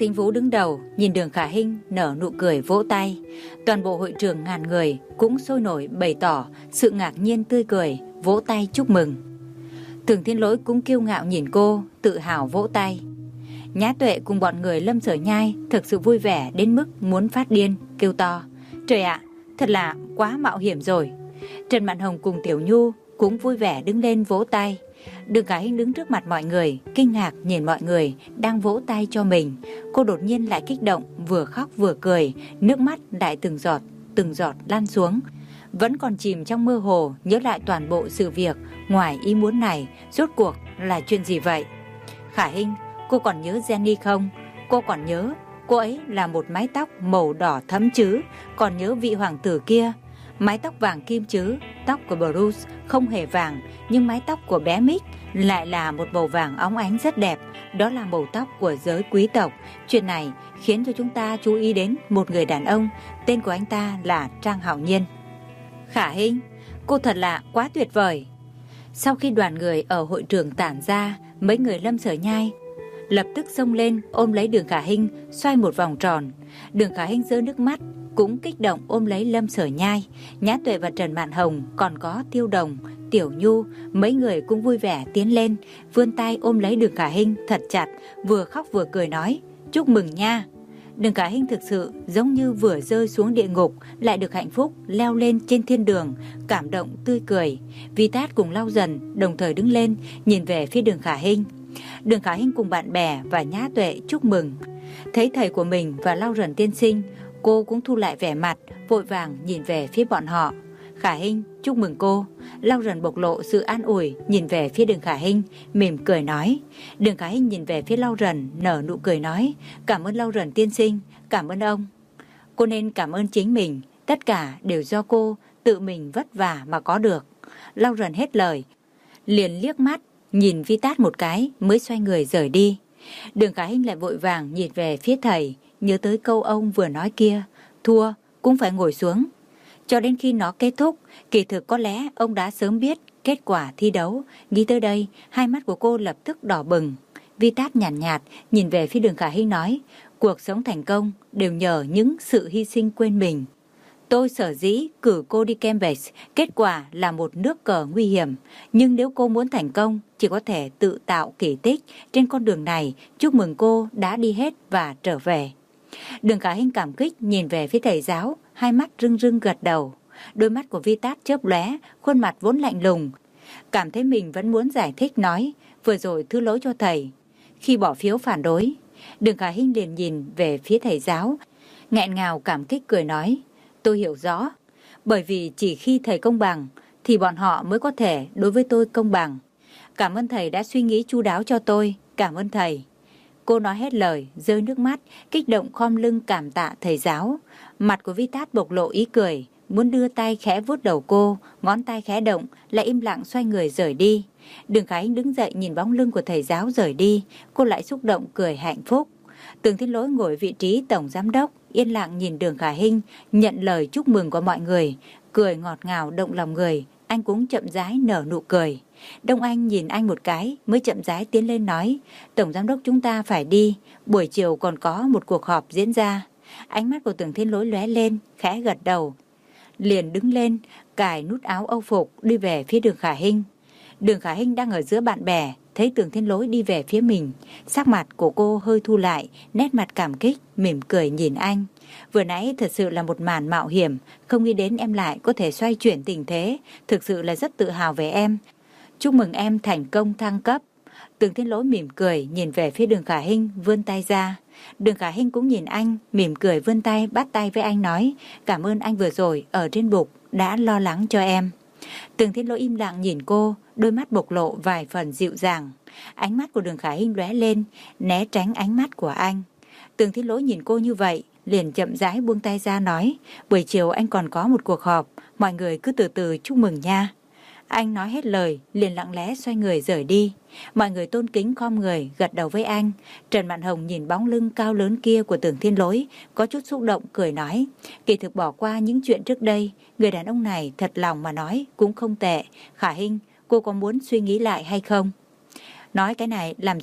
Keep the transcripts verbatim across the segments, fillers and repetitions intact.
Thính Vũ đứng đầu, nhìn Đường Khả Hinh nở nụ cười vỗ tay. Toàn bộ hội trường ngàn người cũng sôi nổi bày tỏ sự ngạc nhiên tươi cười, vỗ tay chúc mừng. Thường Thiên Lỗi cũng kiêu ngạo nhìn cô, tự hào vỗ tay. Nhã Tuệ cùng bọn người Lâm Sở Nhai thực sự vui vẻ đến mức muốn phát điên, kêu to: Trời ạ, thật là quá mạo hiểm rồi. Trần Mạn Hồng cùng Tiểu Nhu cũng vui vẻ đứng lên vỗ tay. Đường Khả Hinh đứng trước mặt mọi người, kinh ngạc nhìn mọi người đang vỗ tay cho mình. Cô đột nhiên lại kích động, vừa khóc vừa cười, nước mắt lại từng giọt, từng giọt lan xuống. Vẫn còn chìm trong mơ hồ, nhớ lại toàn bộ sự việc ngoài ý muốn này, rốt cuộc là chuyện gì vậy? Khả Hinh, cô còn nhớ Jenny không? Cô còn nhớ cô ấy là một mái tóc màu đỏ thẫm chứ? Còn nhớ vị hoàng tử kia? Mái tóc vàng kim chứ? Tóc của Bruce không hề vàng, nhưng mái tóc của bé Mick lại là một màu vàng óng ánh rất đẹp. Đó là màu tóc của giới quý tộc. Chuyện này khiến cho chúng ta chú ý đến một người đàn ông, tên của anh ta là Trang Hạo Nhiên. Khả Hinh, cô thật là quá tuyệt vời. Sau khi đoàn người ở hội trường tản ra, mấy người Lâm Sở Nhai lập tức xông lên ôm lấy Đường Khả Hinh, xoay một vòng tròn. Đường Khả Hinh rơi nước mắt, cũng kích động ôm lấy Lâm Sở Nhai. Nhã Tuệ và Trần Mạn Hồng, còn có Tiêu Đồng, Tiểu Nhu, mấy người cũng vui vẻ tiến lên, vươn tay ôm lấy Đường Khả Hinh thật chặt, vừa khóc vừa cười nói: Chúc mừng nha. Đường Khả Hinh thực sự giống như vừa rơi xuống địa ngục lại được hạnh phúc leo lên trên thiên đường, cảm động tươi cười. Vi Tát cùng Lau Dần đồng thời đứng lên nhìn về phía Đường Khả Hinh. Đường Khả Hinh cùng bạn bè và Nhã Tuệ chúc mừng. Thấy thầy của mình và Lau Dần tiên sinh, cô cũng thu lại vẻ mặt, vội vàng nhìn về phía bọn họ. Khả Hinh, chúc mừng cô. Lau Dần bộc lộ sự an ủi, nhìn về phía Đường Khả Hinh, mỉm cười nói. Đường Khả Hinh nhìn về phía Lau Dần, nở nụ cười nói: Cảm ơn Lau Dần tiên sinh, cảm ơn ông. Cô nên cảm ơn chính mình, tất cả đều do cô tự mình vất vả mà có được. Lau Dần hết lời, liền liếc mắt nhìn Vi Tát một cái mới xoay người rời đi. Đường Khả Hinh lại vội vàng nhìn về phía thầy, nhớ tới câu ông vừa nói kia: thua cũng phải ngồi xuống. Cho đến khi nó kết thúc, kỳ thực có lẽ ông đã sớm biết kết quả thi đấu. Nghĩ tới đây, hai mắt của cô lập tức đỏ bừng. Vi Tát nhàn nhạt, nhạt nhìn về phía Đường Khả Hinh nói: cuộc sống thành công đều nhờ những sự hy sinh quên mình. Tôi sở dĩ cử cô đi Cambridge, kết quả là một nước cờ nguy hiểm. Nhưng nếu cô muốn thành công, chỉ có thể tự tạo kỳ tích. Trên con đường này, chúc mừng cô đã đi hết và trở về. Đường Khả Hinh cảm kích nhìn về phía thầy giáo, hai mắt rưng rưng gật đầu. Đôi mắt của Vi Tát chớp lóe, khuôn mặt vốn lạnh lùng. Cảm thấy mình vẫn muốn giải thích nói: vừa rồi thứ lỗi cho thầy khi bỏ phiếu phản đối. Đường Khả Hinh liền nhìn về phía thầy giáo, nghẹn ngào cảm kích cười nói: tôi hiểu rõ, bởi vì chỉ khi thầy công bằng thì bọn họ mới có thể đối với tôi công bằng. Cảm ơn thầy đã suy nghĩ chu đáo cho tôi, cảm ơn thầy. Cô nói hết lời, rơi nước mắt, kích động khom lưng cảm tạ thầy giáo. Mặt của Vi Tát bộc lộ ý cười, muốn đưa tay khẽ vuốt đầu cô, ngón tay khẽ động, lại im lặng xoay người rời đi. Đường Khả Hinh đứng dậy nhìn bóng lưng của thầy giáo rời đi, cô lại xúc động cười hạnh phúc. Tường Thiên Lỗi ngồi vị trí tổng giám đốc, yên lặng nhìn Đường Khả Hinh nhận lời chúc mừng của mọi người, cười ngọt ngào động lòng người. Anh cũng chậm rãi nở nụ cười. Đông Anh nhìn anh một cái mới chậm rãi tiến lên nói: tổng giám đốc chúng ta phải đi, buổi chiều còn có một cuộc họp diễn ra. Ánh mắt của Tường Thiên Lỗi lóe lên, khẽ gật đầu, liền đứng lên cài nút áo âu phục đi về phía Đường Khả Hinh. Đường Khả Hinh đang ở giữa bạn bè, thấy Tường Thiên Lỗi đi về phía mình, sắc mặt của cô hơi thu lại, nét mặt cảm kích, mỉm cười nhìn anh. Vừa nãy thật sự là một màn mạo hiểm, không nghĩ đến em lại có thể xoay chuyển tình thế, thực sự là rất tự hào về em. Chúc mừng em thành công thăng cấp. Tường Thiên Lỗi mỉm cười nhìn về phía Đường Khả Hinh, vươn tay ra. Đường Khả Hinh cũng nhìn anh, mỉm cười vươn tay bắt tay với anh nói: cảm ơn anh vừa rồi ở trên bục đã lo lắng cho em. Tường Thiên Lỗi im lặng nhìn cô, đôi mắt bộc lộ vài phần dịu dàng. Ánh mắt của Đường Khả Hinh lóe lên, né tránh ánh mắt của anh. Tường Thiên Lỗi nhìn cô như vậy, liền chậm rãi buông tay ra nói: buổi chiều anh còn có một cuộc họp, mọi người cứ từ từ chúc mừng nha. Anh nói hết lời, liền lặng lẽ xoay người rời đi. Mọi người tôn kính khom người, gật đầu với anh. Trần Mạn Hồng nhìn bóng lưng cao lớn kia của Tường Thiên Lỗi, có chút xúc động, cười nói: kỳ thực bỏ qua những chuyện trước đây, người đàn ông này thật lòng mà nói cũng không tệ. Khả Hinh, cô có muốn suy nghĩ lại hay không? Nói cái này làm gì?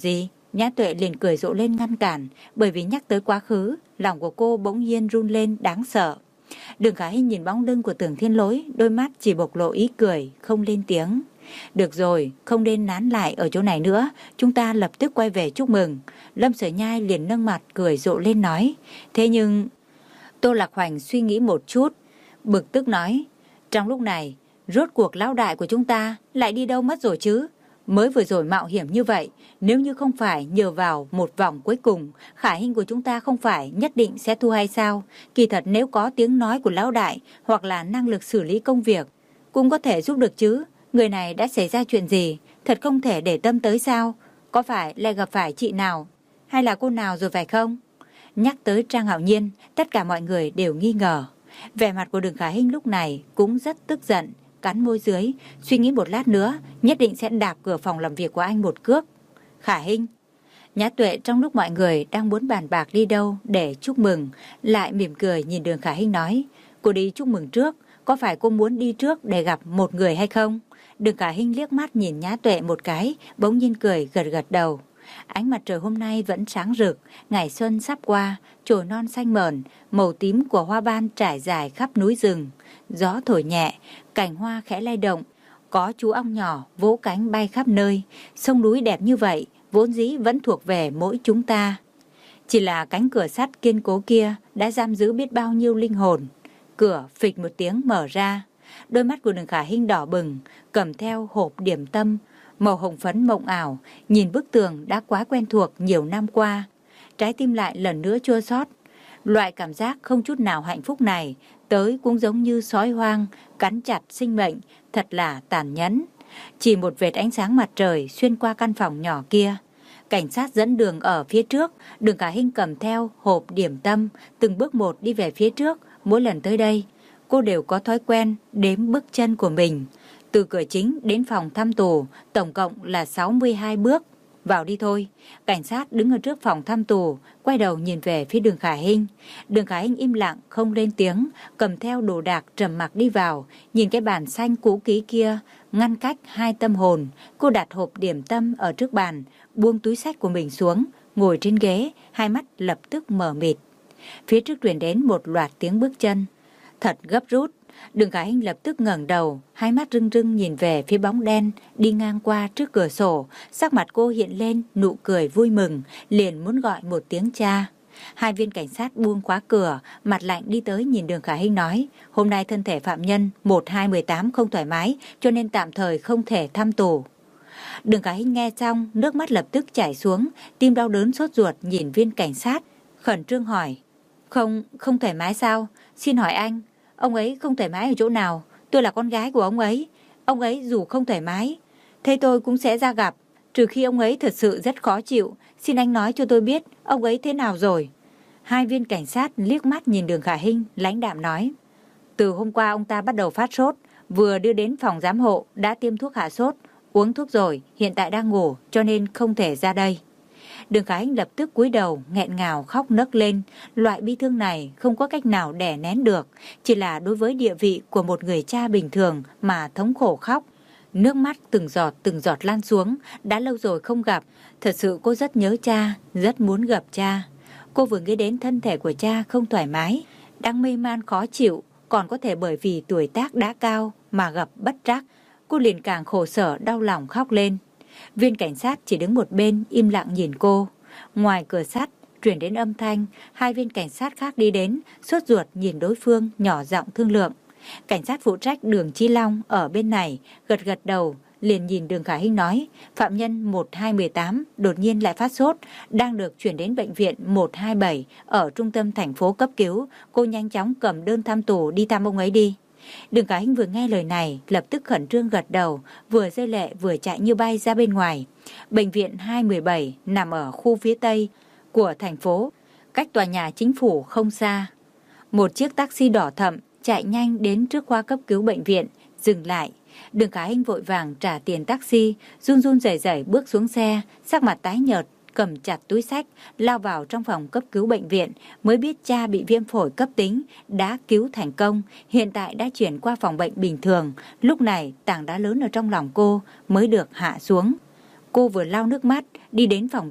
Nhã Tuệ liền cười rộ lên ngăn cản, bởi vì nhắc tới quá khứ, lòng của cô bỗng nhiên run lên đáng sợ. Đường Khả Hinh nhìn bóng lưng của Tưởng Thiên Lỗi, đôi mắt chỉ bộc lộ ý cười, không lên tiếng. Được rồi, không nên nán lại ở chỗ này nữa, chúng ta lập tức quay về chúc mừng. Lâm Sở Nhai liền nâng mặt cười rộ lên nói. Thế nhưng... Tô Lạc Hoành suy nghĩ một chút, bực tức nói. Trong lúc này, rốt cuộc lão đại của chúng ta lại đi đâu mất rồi chứ? Mới vừa rồi mạo hiểm như vậy, nếu như không phải nhờ vào một vòng cuối cùng, Khả Hinh của chúng ta không phải nhất định sẽ thua hay sao? Kỳ thật nếu có tiếng nói của lão đại hoặc là năng lực xử lý công việc, cũng có thể giúp được chứ. Người này đã xảy ra chuyện gì, thật không thể để tâm tới sao? Có phải lại gặp phải chị nào, hay là cô nào rồi phải không? Nhắc tới Trang Hạo Nhiên, tất cả mọi người đều nghi ngờ. Vẻ mặt của Đường Khả Hinh lúc này cũng rất tức giận, cắn môi dưới, suy nghĩ một lát nữa, nhất định sẽ đạp cửa phòng làm việc của anh một cước. Khả Hinh. Nhã Tuệ trong lúc mọi người đang muốn bàn bạc đi đâu để chúc mừng, lại mỉm cười nhìn Đường Khả Hinh nói, cô đi chúc mừng trước, có phải cô muốn đi trước để gặp một người hay không? Đường Khả Hinh liếc mắt nhìn Nhã Tuệ một cái, bỗng nhiên cười gật gật đầu. Ánh mặt trời hôm nay vẫn sáng rực, ngày xuân sắp qua, chồi non xanh mởn, màu tím của hoa ban trải dài khắp núi rừng. Gió thổi nhẹ, cành hoa khẽ lay động, có chú ong nhỏ vỗ cánh bay khắp nơi. Sông núi đẹp như vậy, vốn dĩ vẫn thuộc về mỗi chúng ta. Chỉ là cánh cửa sắt kiên cố kia đã giam giữ biết bao nhiêu linh hồn. Cửa phịch một tiếng mở ra, đôi mắt của Đường Khả Hinh đỏ bừng, cầm theo hộp điểm tâm màu hồng phấn mộng ảo, nhìn bức tường đã quá quen thuộc nhiều năm qua. Trái tim lại lần nữa chua xót. Loại cảm giác không chút nào hạnh phúc này tới cũng giống như sói hoang cắn chặt sinh mệnh, thật là tàn nhẫn. Chỉ một vệt ánh sáng mặt trời xuyên qua căn phòng nhỏ kia. Cảnh sát dẫn đường ở phía trước, Đường Khả Hinh cầm theo hộp điểm tâm, từng bước một đi về phía trước. Mỗi lần tới đây, cô đều có thói quen đếm bước chân của mình. Từ cửa chính đến phòng thăm tù, tổng cộng là sáu mươi hai bước. Vào đi thôi. Cảnh sát đứng ở trước phòng thăm tù, quay đầu nhìn về phía Đường Khả Hinh. Đường Khả Hinh im lặng, không lên tiếng, cầm theo đồ đạc trầm mặc đi vào, nhìn cái bàn xanh cũ kỹ kia, ngăn cách hai tâm hồn. Cô đặt hộp điểm tâm ở trước bàn, buông túi xách của mình xuống, ngồi trên ghế, hai mắt lập tức mở mịt. Phía trước truyền đến một loạt tiếng bước chân, thật gấp rút. Đường Khả Hinh lập tức ngẩng đầu, hai mắt rưng rưng nhìn về phía bóng đen đi ngang qua trước cửa sổ. Sắc mặt cô hiện lên nụ cười vui mừng, liền muốn gọi một tiếng cha. Hai viên cảnh sát buông khóa cửa, mặt lạnh đi tới nhìn Đường Khả Hinh nói, hôm nay thân thể phạm nhân một hai một tám không thoải mái, cho nên tạm thời không thể thăm tù. Đường Khả Hinh nghe xong, nước mắt lập tức chảy xuống, tim đau đớn sốt ruột nhìn viên cảnh sát, khẩn trương hỏi, không, không thoải mái sao? Xin hỏi anh, ông ấy không thoải mái ở chỗ nào? Tôi là con gái của ông ấy. Ông ấy dù không thoải mái, thế tôi cũng sẽ ra gặp. Trừ khi ông ấy thật sự rất khó chịu. Xin anh nói cho tôi biết ông ấy thế nào rồi. Hai viên cảnh sát liếc mắt nhìn Đường Khả Hinh, lãnh đạm nói, từ hôm qua ông ta bắt đầu phát sốt, vừa đưa đến phòng giám hộ đã tiêm thuốc hạ sốt, uống thuốc rồi, hiện tại đang ngủ cho nên không thể ra đây. Đường Khả Hinh lập tức cúi đầu, nghẹn ngào khóc nấc lên. Loại bi thương này không có cách nào đè nén được, chỉ là đối với địa vị của một người cha bình thường mà thống khổ khóc. Nước mắt từng giọt từng giọt lan xuống, đã lâu rồi không gặp, thật sự cô rất nhớ cha, rất muốn gặp cha. Cô vừa nghĩ đến thân thể của cha không thoải mái, đang mê man khó chịu, còn có thể bởi vì tuổi tác đã cao mà gặp bất trắc, cô liền càng khổ sở đau lòng khóc lên. Viên cảnh sát chỉ đứng một bên im lặng nhìn cô. Ngoài cửa sắt truyền đến âm thanh, hai viên cảnh sát khác đi đến, sốt ruột nhìn đối phương, nhỏ giọng thương lượng. Cảnh sát phụ trách Đường Chí Long ở bên này gật gật đầu, liền nhìn Đường Khả Hinh nói, phạm nhân một hai một tám đột nhiên lại phát sốt, đang được chuyển đến bệnh viện một hai bảy ở trung tâm thành phố cấp cứu. Cô nhanh chóng cầm đơn thăm tù đi thăm ông ấy đi. Đường Khả Hinh vừa nghe lời này, lập tức khẩn trương gật đầu, vừa rơi lệ vừa chạy như bay ra bên ngoài. Bệnh viện hai một bảy nằm ở khu phía tây của thành phố, cách tòa nhà chính phủ không xa. Một chiếc taxi đỏ thẫm chạy nhanh đến trước khoa cấp cứu bệnh viện, dừng lại. Đường Khả Hinh vội vàng trả tiền taxi, run run rẩy rẩy bước xuống xe, sắc mặt tái nhợt, cầm chặt túi xách, lao vào trong phòng cấp cứu bệnh viện, mới biết cha bị viêm phổi cấp tính, đã cứu thành công, hiện tại đã chuyển qua phòng bệnh bình thường. Lúc này tảng đá lớn ở trong lòng cô mới được hạ xuống. Cô vừa lau nước mắt, đi đến phòng bệnh,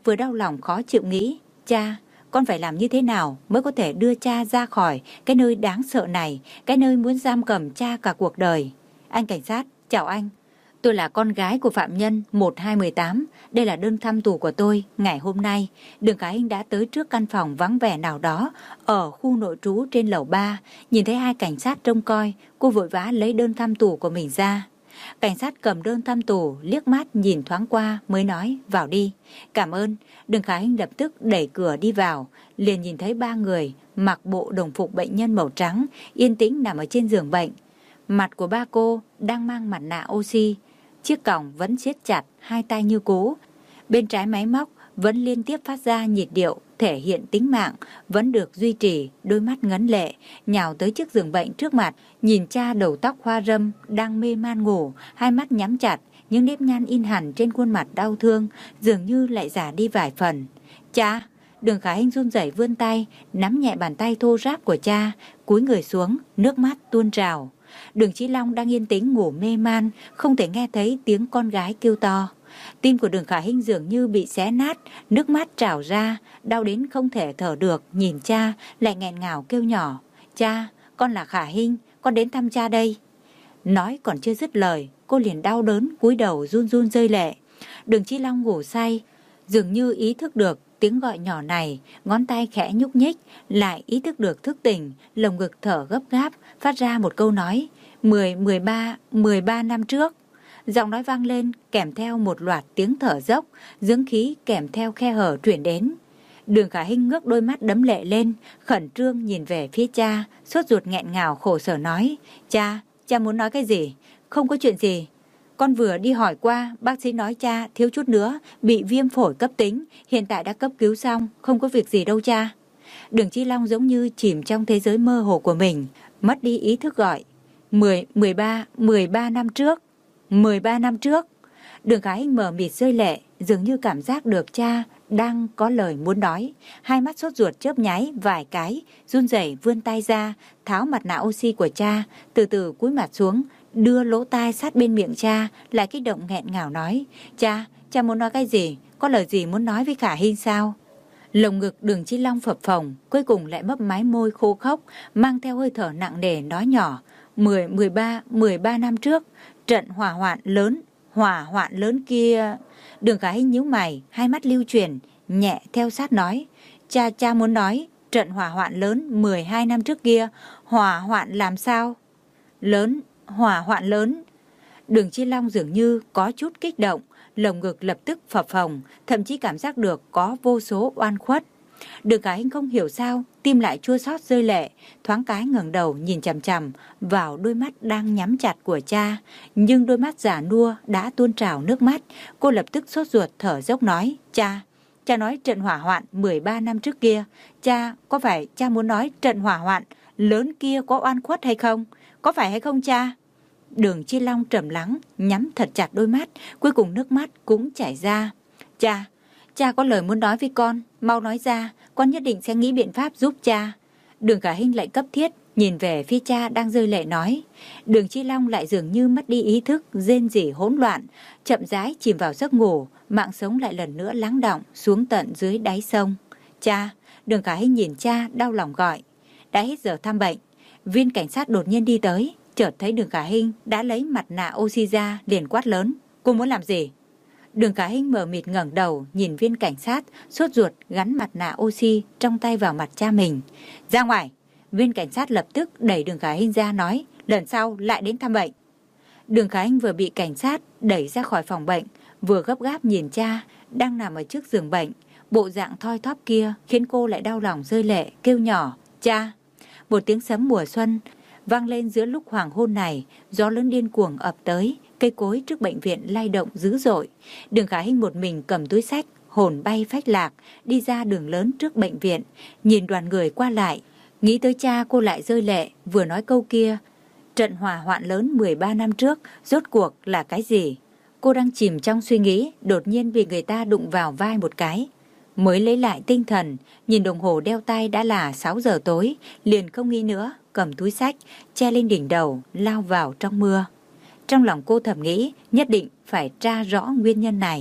vừa đau lòng khó chịu nghĩ, cha, con phải làm như thế nào mới có thể đưa cha ra khỏi cái nơi đáng sợ này, cái nơi muốn giam cầm cha cả cuộc đời. Anh cảnh sát, chào anh. Tôi là con gái của phạm nhân một hai một tám. Đây là đơn thăm tù của tôi ngày hôm nay. Đường Khả Hinh đã tới trước căn phòng vắng vẻ nào đó ở khu nội trú trên lầu ba. Nhìn thấy hai cảnh sát trông coi, cô vội vã lấy đơn thăm tù của mình ra. Cảnh sát cầm đơn thăm tù, liếc mắt nhìn thoáng qua mới nói, vào đi. Cảm ơn. Đường Khả Hinh lập tức đẩy cửa đi vào, liền nhìn thấy ba người mặc bộ đồng phục bệnh nhân màu trắng, yên tĩnh nằm ở trên giường bệnh. Mặt của ba cô đang mang mặt nạ oxy, chiếc còng vẫn siết chặt, hai tay như cố. Bên trái máy móc vẫn liên tiếp phát ra nhịp điệu thể hiện tính mạng vẫn được duy trì. Đôi mắt ngấn lệ nhào tới chiếc giường bệnh trước mặt, nhìn cha đầu tóc hoa râm đang mê man ngủ, hai mắt nhắm chặt, những nếp nhăn in hẳn trên khuôn mặt đau thương dường như lại già đi vài phần. Cha! Đường Khả Hinh run rẩy vươn tay nắm nhẹ bàn tay thô ráp của cha, cúi người xuống, nước mắt tuôn trào. Đường Chí Long đang yên tĩnh ngủ mê man, không thể nghe thấy tiếng con gái kêu to. Tim của Đường Khả Hinh dường như bị xé nát, nước mắt trào ra, đau đến không thể thở được, nhìn cha lại nghẹn ngào kêu nhỏ, cha, con là Khả Hinh, con đến thăm cha đây. Nói còn chưa dứt lời, cô liền đau đớn cúi đầu run run rơi lệ. Đường Chí Long ngủ say, dường như ý thức được tiếng gọi nhỏ này, ngón tay khẽ nhúc nhích, lại ý thức được thức tỉnh, lồng ngực thở gấp gáp, phát ra một câu nói, mười, mười ba, mười ba năm trước. Giọng nói vang lên kèm theo một loạt tiếng thở dốc, dưỡng khí kèm theo khe hở truyền đến. Đường Khả Hinh ngước đôi mắt đẫm lệ lên, khẩn trương nhìn về phía cha, sốt ruột nghẹn ngào khổ sở nói, cha, cha muốn nói cái gì? Không có chuyện gì. Con vừa đi hỏi qua, bác sĩ nói cha thiếu chút nữa bị viêm phổi cấp tính, hiện tại đã cấp cứu xong, không có việc gì đâu cha. Đường Chí Long giống như chìm trong thế giới mơ hồ của mình, mất đi ý thức gọi, mười, mười ba, mười ba năm trước, mười ba năm trước. Đường Khả Hinh mờ mịt rơi lệ, dường như cảm giác được cha đang có lời muốn nói. Hai mắt sốt ruột chớp nháy vài cái, run rẩy vươn tay ra, tháo mặt nạ oxy của cha, từ từ cúi mặt xuống, đưa lỗ tai sát bên miệng cha, lại kích động nghẹn ngào nói, cha, cha muốn nói cái gì? Có lời gì muốn nói với Khả Hinh sao? Lồng ngực Đường Chí Long phập phồng, cuối cùng lại mấp máy môi khô khốc, mang theo hơi thở nặng nề nói nhỏ, mười, mười ba, mười ba năm trước, trận hỏa hoạn lớn, hỏa hoạn lớn kia. Đường Khả Hinh nhíu mày, hai mắt lưu chuyển, nhẹ theo sát nói, cha cha muốn nói, trận hỏa hoạn lớn mười hai năm trước kia, hỏa hoạn làm sao? Lớn, hỏa hoạn lớn. Đường Chí Long dường như có chút kích động, lồng ngực lập tức phập phồng, thậm chí cảm giác được có vô số oan khuất. Đường Khả Hinh không hiểu sao, tim lại chua xót rơi lệ, thoáng cái ngẩng đầu nhìn chằm chằm vào đôi mắt đang nhắm chặt của cha, nhưng đôi mắt già nua đã tuôn trào nước mắt. Cô lập tức sốt ruột thở dốc nói, cha, cha nói trận hỏa hoạn mười ba năm trước kia, cha, có phải cha muốn nói trận hỏa hoạn lớn kia có oan khuất hay không? Có phải hay không cha? Đường Chí Long trầm lắng, nhắm thật chặt đôi mắt, cuối cùng nước mắt cũng chảy ra. Cha, cha có lời muốn nói với con, mau nói ra, con nhất định sẽ nghĩ biện pháp giúp cha. Đường Khả Hinh lại cấp thiết, nhìn về phía cha đang rơi lệ nói. Đường Chí Long lại dường như mất đi ý thức, rên rỉ hỗn loạn, chậm rãi chìm vào giấc ngủ, mạng sống lại lần nữa lắng đọng xuống tận dưới đáy sông. Cha, Đường Khả Hinh nhìn cha đau lòng gọi. Đã hết giờ thăm bệnh, viên cảnh sát đột nhiên đi tới, chợt thấy Đường Khả Hinh đã lấy mặt nạ oxy ra, liền quát lớn, cô muốn làm gì? Đường Khả Hinh mờ mịt ngẩng đầu nhìn viên cảnh sát, sốt ruột gắn mặt nạ oxy trong tay vào mặt cha mình. Ra ngoài! Viên cảnh sát lập tức đẩy Đường Khả Hinh ra nói, lần sau lại đến thăm bệnh. Đường Khả Hinh vừa bị cảnh sát đẩy ra khỏi phòng bệnh, vừa gấp gáp nhìn cha đang nằm ở trước giường bệnh, bộ dạng thoi thóp kia khiến cô lại đau lòng rơi lệ, kêu nhỏ, cha! Một tiếng sấm mùa xuân vang lên giữa lúc hoàng hôn này, gió lớn điên cuồng ập tới, cây cối trước bệnh viện lay động dữ dội. Đường Khả Hinh một mình cầm túi xách, hồn bay phách lạc, đi ra đường lớn trước bệnh viện, nhìn đoàn người qua lại. Nghĩ tới cha cô lại rơi lệ, vừa nói câu kia, trận hỏa hoạn lớn mười ba năm trước, rốt cuộc là cái gì? Cô đang chìm trong suy nghĩ, đột nhiên bị người ta đụng vào vai một cái. Mới lấy lại tinh thần, nhìn đồng hồ đeo tay đã là sáu giờ tối, liền không nghĩ nữa, cầm túi xách, che lên đỉnh đầu, lao vào trong mưa. Trong lòng cô thầm nghĩ, nhất định phải tra rõ nguyên nhân này.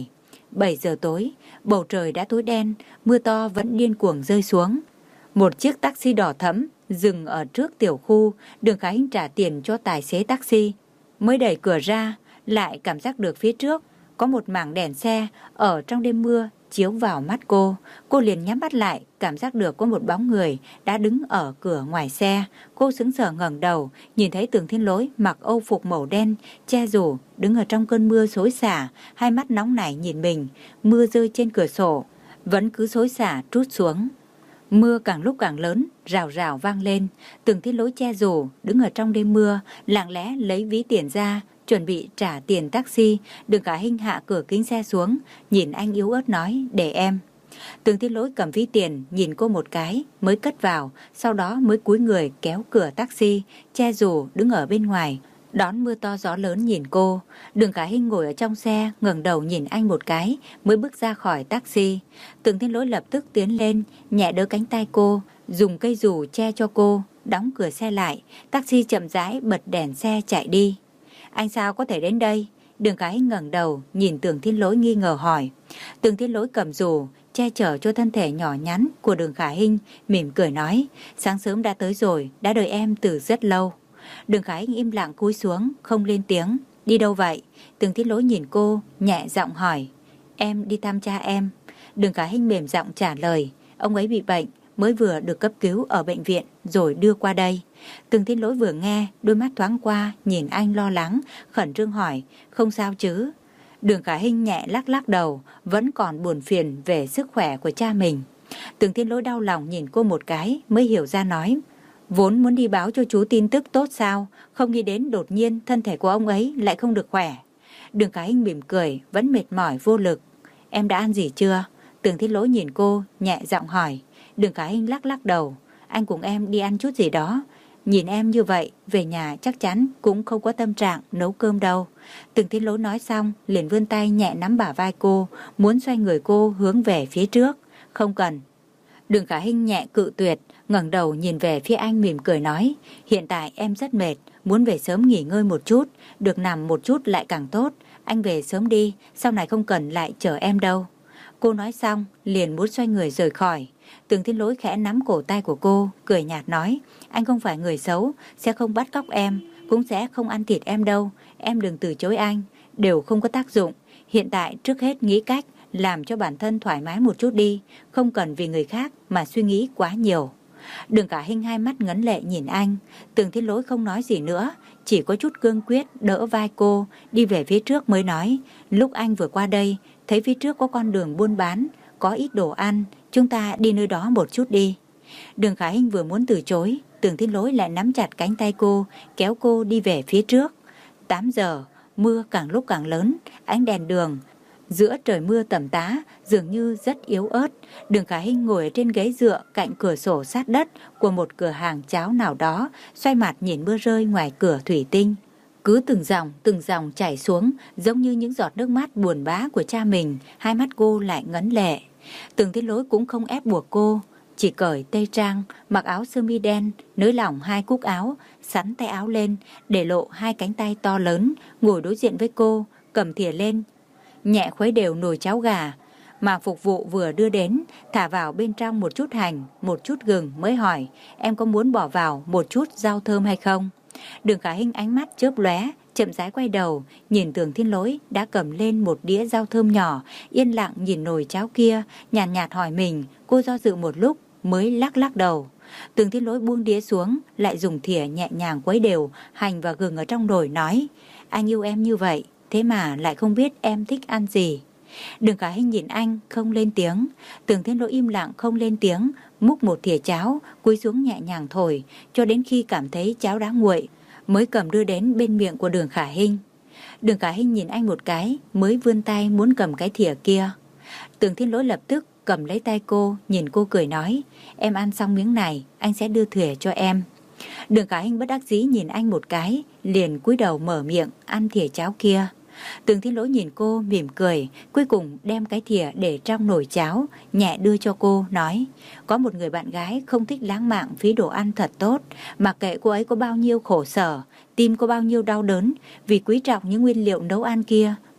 bảy giờ tối, bầu trời đã tối đen, mưa to vẫn điên cuồng rơi xuống. Một chiếc taxi đỏ thẫm dừng ở trước tiểu khu, Đường Khả Hinh trả tiền cho tài xế taxi. Mới đẩy cửa ra, lại cảm giác được phía trước có một mảng đèn xe ở trong đêm mưa chiếu vào mắt cô. Cô liền nhắm mắt lại, cảm giác được có một bóng người đã đứng ở cửa ngoài xe. Cô sững sờ ngẩng đầu, nhìn thấy Tường Thiên Lỗi mặc âu phục màu đen, che rủ, đứng ở trong cơn mưa xối xả, hai mắt nóng nảy nhìn mình. Mưa rơi trên cửa sổ, vẫn cứ xối xả trút xuống. Mưa càng lúc càng lớn, rào rào vang lên. Tường Thiên Lỗi che rủ, đứng ở trong đêm mưa, lặng lẽ lấy ví tiền ra, chuẩn bị trả tiền taxi. Đường Khả Hinh hạ cửa kính xe xuống, nhìn anh yếu ớt nói, để em. Tường Thiên Lỗi cầm ví tiền, nhìn cô một cái, mới cất vào, sau đó mới cúi người kéo cửa taxi, che rủ đứng ở bên ngoài, đón mưa to gió lớn nhìn cô. Đường Khả Hinh ngồi ở trong xe, ngẩng đầu nhìn anh một cái, mới bước ra khỏi taxi. Tường Thiên Lỗi lập tức tiến lên, nhẹ đỡ cánh tay cô, dùng cây dù che cho cô, đóng cửa xe lại. Taxi chậm rãi bật đèn xe chạy đi. Anh sao có thể đến đây? Đường Khả Hinh ngẩng đầu, nhìn Tường Thiên Lỗi nghi ngờ hỏi. Tường Thiên Lỗi cầm dù, che chở cho thân thể nhỏ nhắn của Đường Khả Hinh, mỉm cười nói, sáng sớm đã tới rồi, đã đợi em từ rất lâu. Đường Khả Hinh im lặng cúi xuống, không lên tiếng. Đi đâu vậy? Tường Thiên Lỗi nhìn cô, nhẹ giọng hỏi. Em đi thăm cha em. Đường Khả Hinh mềm giọng trả lời. Ông ấy bị bệnh, mới vừa được cấp cứu ở bệnh viện, rồi đưa qua đây. Tường Thiên Lỗi vừa nghe, đôi mắt thoáng qua, nhìn anh lo lắng, khẩn trương hỏi, không sao chứ? Đường Khả Hinh nhẹ lắc lắc đầu, vẫn còn buồn phiền về sức khỏe của cha mình. Tường Thiên Lỗi đau lòng nhìn cô một cái, mới hiểu ra nói, vốn muốn đi báo cho chú tin tức tốt sao, không nghĩ đến đột nhiên thân thể của ông ấy lại không được khỏe. Đường Khả Hinh mỉm cười, vẫn mệt mỏi vô lực. Em đã ăn gì chưa? Tường Thiên Lỗi nhìn cô, nhẹ giọng hỏi. Đường Khả Hinh lắc lắc đầu, anh cùng em đi ăn chút gì đó. Nhìn em như vậy, về nhà chắc chắn cũng không có tâm trạng nấu cơm đâu. Tường Thiên Lỗi nói xong, liền vươn tay nhẹ nắm bả vai cô, muốn xoay người cô hướng về phía trước. Không cần. Đường Khả Hinh nhẹ cự tuyệt, ngẩng đầu nhìn về phía anh mỉm cười nói, hiện tại em rất mệt, muốn về sớm nghỉ ngơi một chút, được nằm một chút lại càng tốt. Anh về sớm đi, sau này không cần lại chờ em đâu. Cô nói xong, liền muốn xoay người rời khỏi. Tường Thiên Lỗi khẽ nắm cổ tay của cô, cười nhạt nói, anh không phải người xấu, sẽ không bắt cóc em, cũng sẽ không ăn thịt em đâu. Em đừng từ chối anh, đều không có tác dụng. Hiện tại trước hết nghĩ cách làm cho bản thân thoải mái một chút đi, không cần vì người khác mà suy nghĩ quá nhiều. Đường Khả Hinh hai mắt ngấn lệ nhìn anh. Tường Thiên Lỗi không nói gì nữa, chỉ có chút cương quyết đỡ vai cô đi về phía trước mới nói, lúc anh vừa qua đây thấy phía trước có con đường buôn bán, có ít đồ ăn, chúng ta đi nơi đó một chút đi. Đường Khả Hinh vừa muốn từ chối, Tường Thiên Lỗi lại nắm chặt cánh tay cô, kéo cô đi về phía trước. Tám giờ, mưa càng lúc càng lớn, ánh đèn đường giữa trời mưa tầm tã dường như rất yếu ớt. Đường Khả Hinh ngồi ở trên ghế dựa cạnh cửa sổ sát đất của một cửa hàng cháo nào đó, xoay mặt nhìn mưa rơi ngoài cửa thủy tinh. Cứ từng dòng, từng dòng chảy xuống, giống như những giọt nước mắt buồn bã của cha mình, hai mắt cô lại ngấn lệ. Tường Thiên Lỗi cũng không ép buộc cô, chỉ cởi tây trang, mặc áo sơ mi đen, nới lỏng hai cúc áo, xắn tay áo lên, để lộ hai cánh tay to lớn, ngồi đối diện với cô, cầm thìa lên, nhẹ khuấy đều nồi cháo gà mà phục vụ vừa đưa đến, thả vào bên trong một chút hành, một chút gừng mới hỏi, em có muốn bỏ vào một chút rau thơm hay không? Đường Khả Hinh ánh mắt chớp lóe, chậm rãi quay đầu, nhìn Tường Thiên Lỗi đã cầm lên một đĩa rau thơm nhỏ, yên lặng nhìn nồi cháo kia, nhàn nhạt, nhạt hỏi mình. Cô do dự một lúc mới lắc lắc đầu. Tường Thiên Lỗi buông đĩa xuống, lại dùng thìa nhẹ nhàng quấy đều hành và gừng ở trong nồi, nói, anh yêu em như vậy, thế mà lại không biết em thích ăn gì. Đường Khả Hinh nhìn anh không lên tiếng. Tường Thiên Lỗi im lặng không lên tiếng, múc một thìa cháo, cúi xuống nhẹ nhàng thổi, cho đến khi cảm thấy cháo đã nguội, mới cầm đưa đến bên miệng của Đường Khả Hinh. Đường Khả Hinh nhìn anh một cái, mới vươn tay muốn cầm cái thìa kia. Tường Thiên Lỗi lập tức cầm lấy tay cô, nhìn cô cười nói, em ăn xong miếng này, anh sẽ đưa thìa cho em. Đường Khả Hinh bất đắc dĩ nhìn anh một cái, liền cúi đầu mở miệng ăn thìa cháo kia. Tường Thiên Lỗi nhìn cô mỉm cười, cuối cùng đem cái thìa để trong nồi cháo, nhẹ đưa cho cô, nói, có một người bạn gái không thích lãng mạn phí đồ ăn thật tốt, mặc kệ cô ấy có bao nhiêu khổ sở, tim có bao nhiêu đau đớn, vì quý trọng những nguyên liệu nấu ăn kia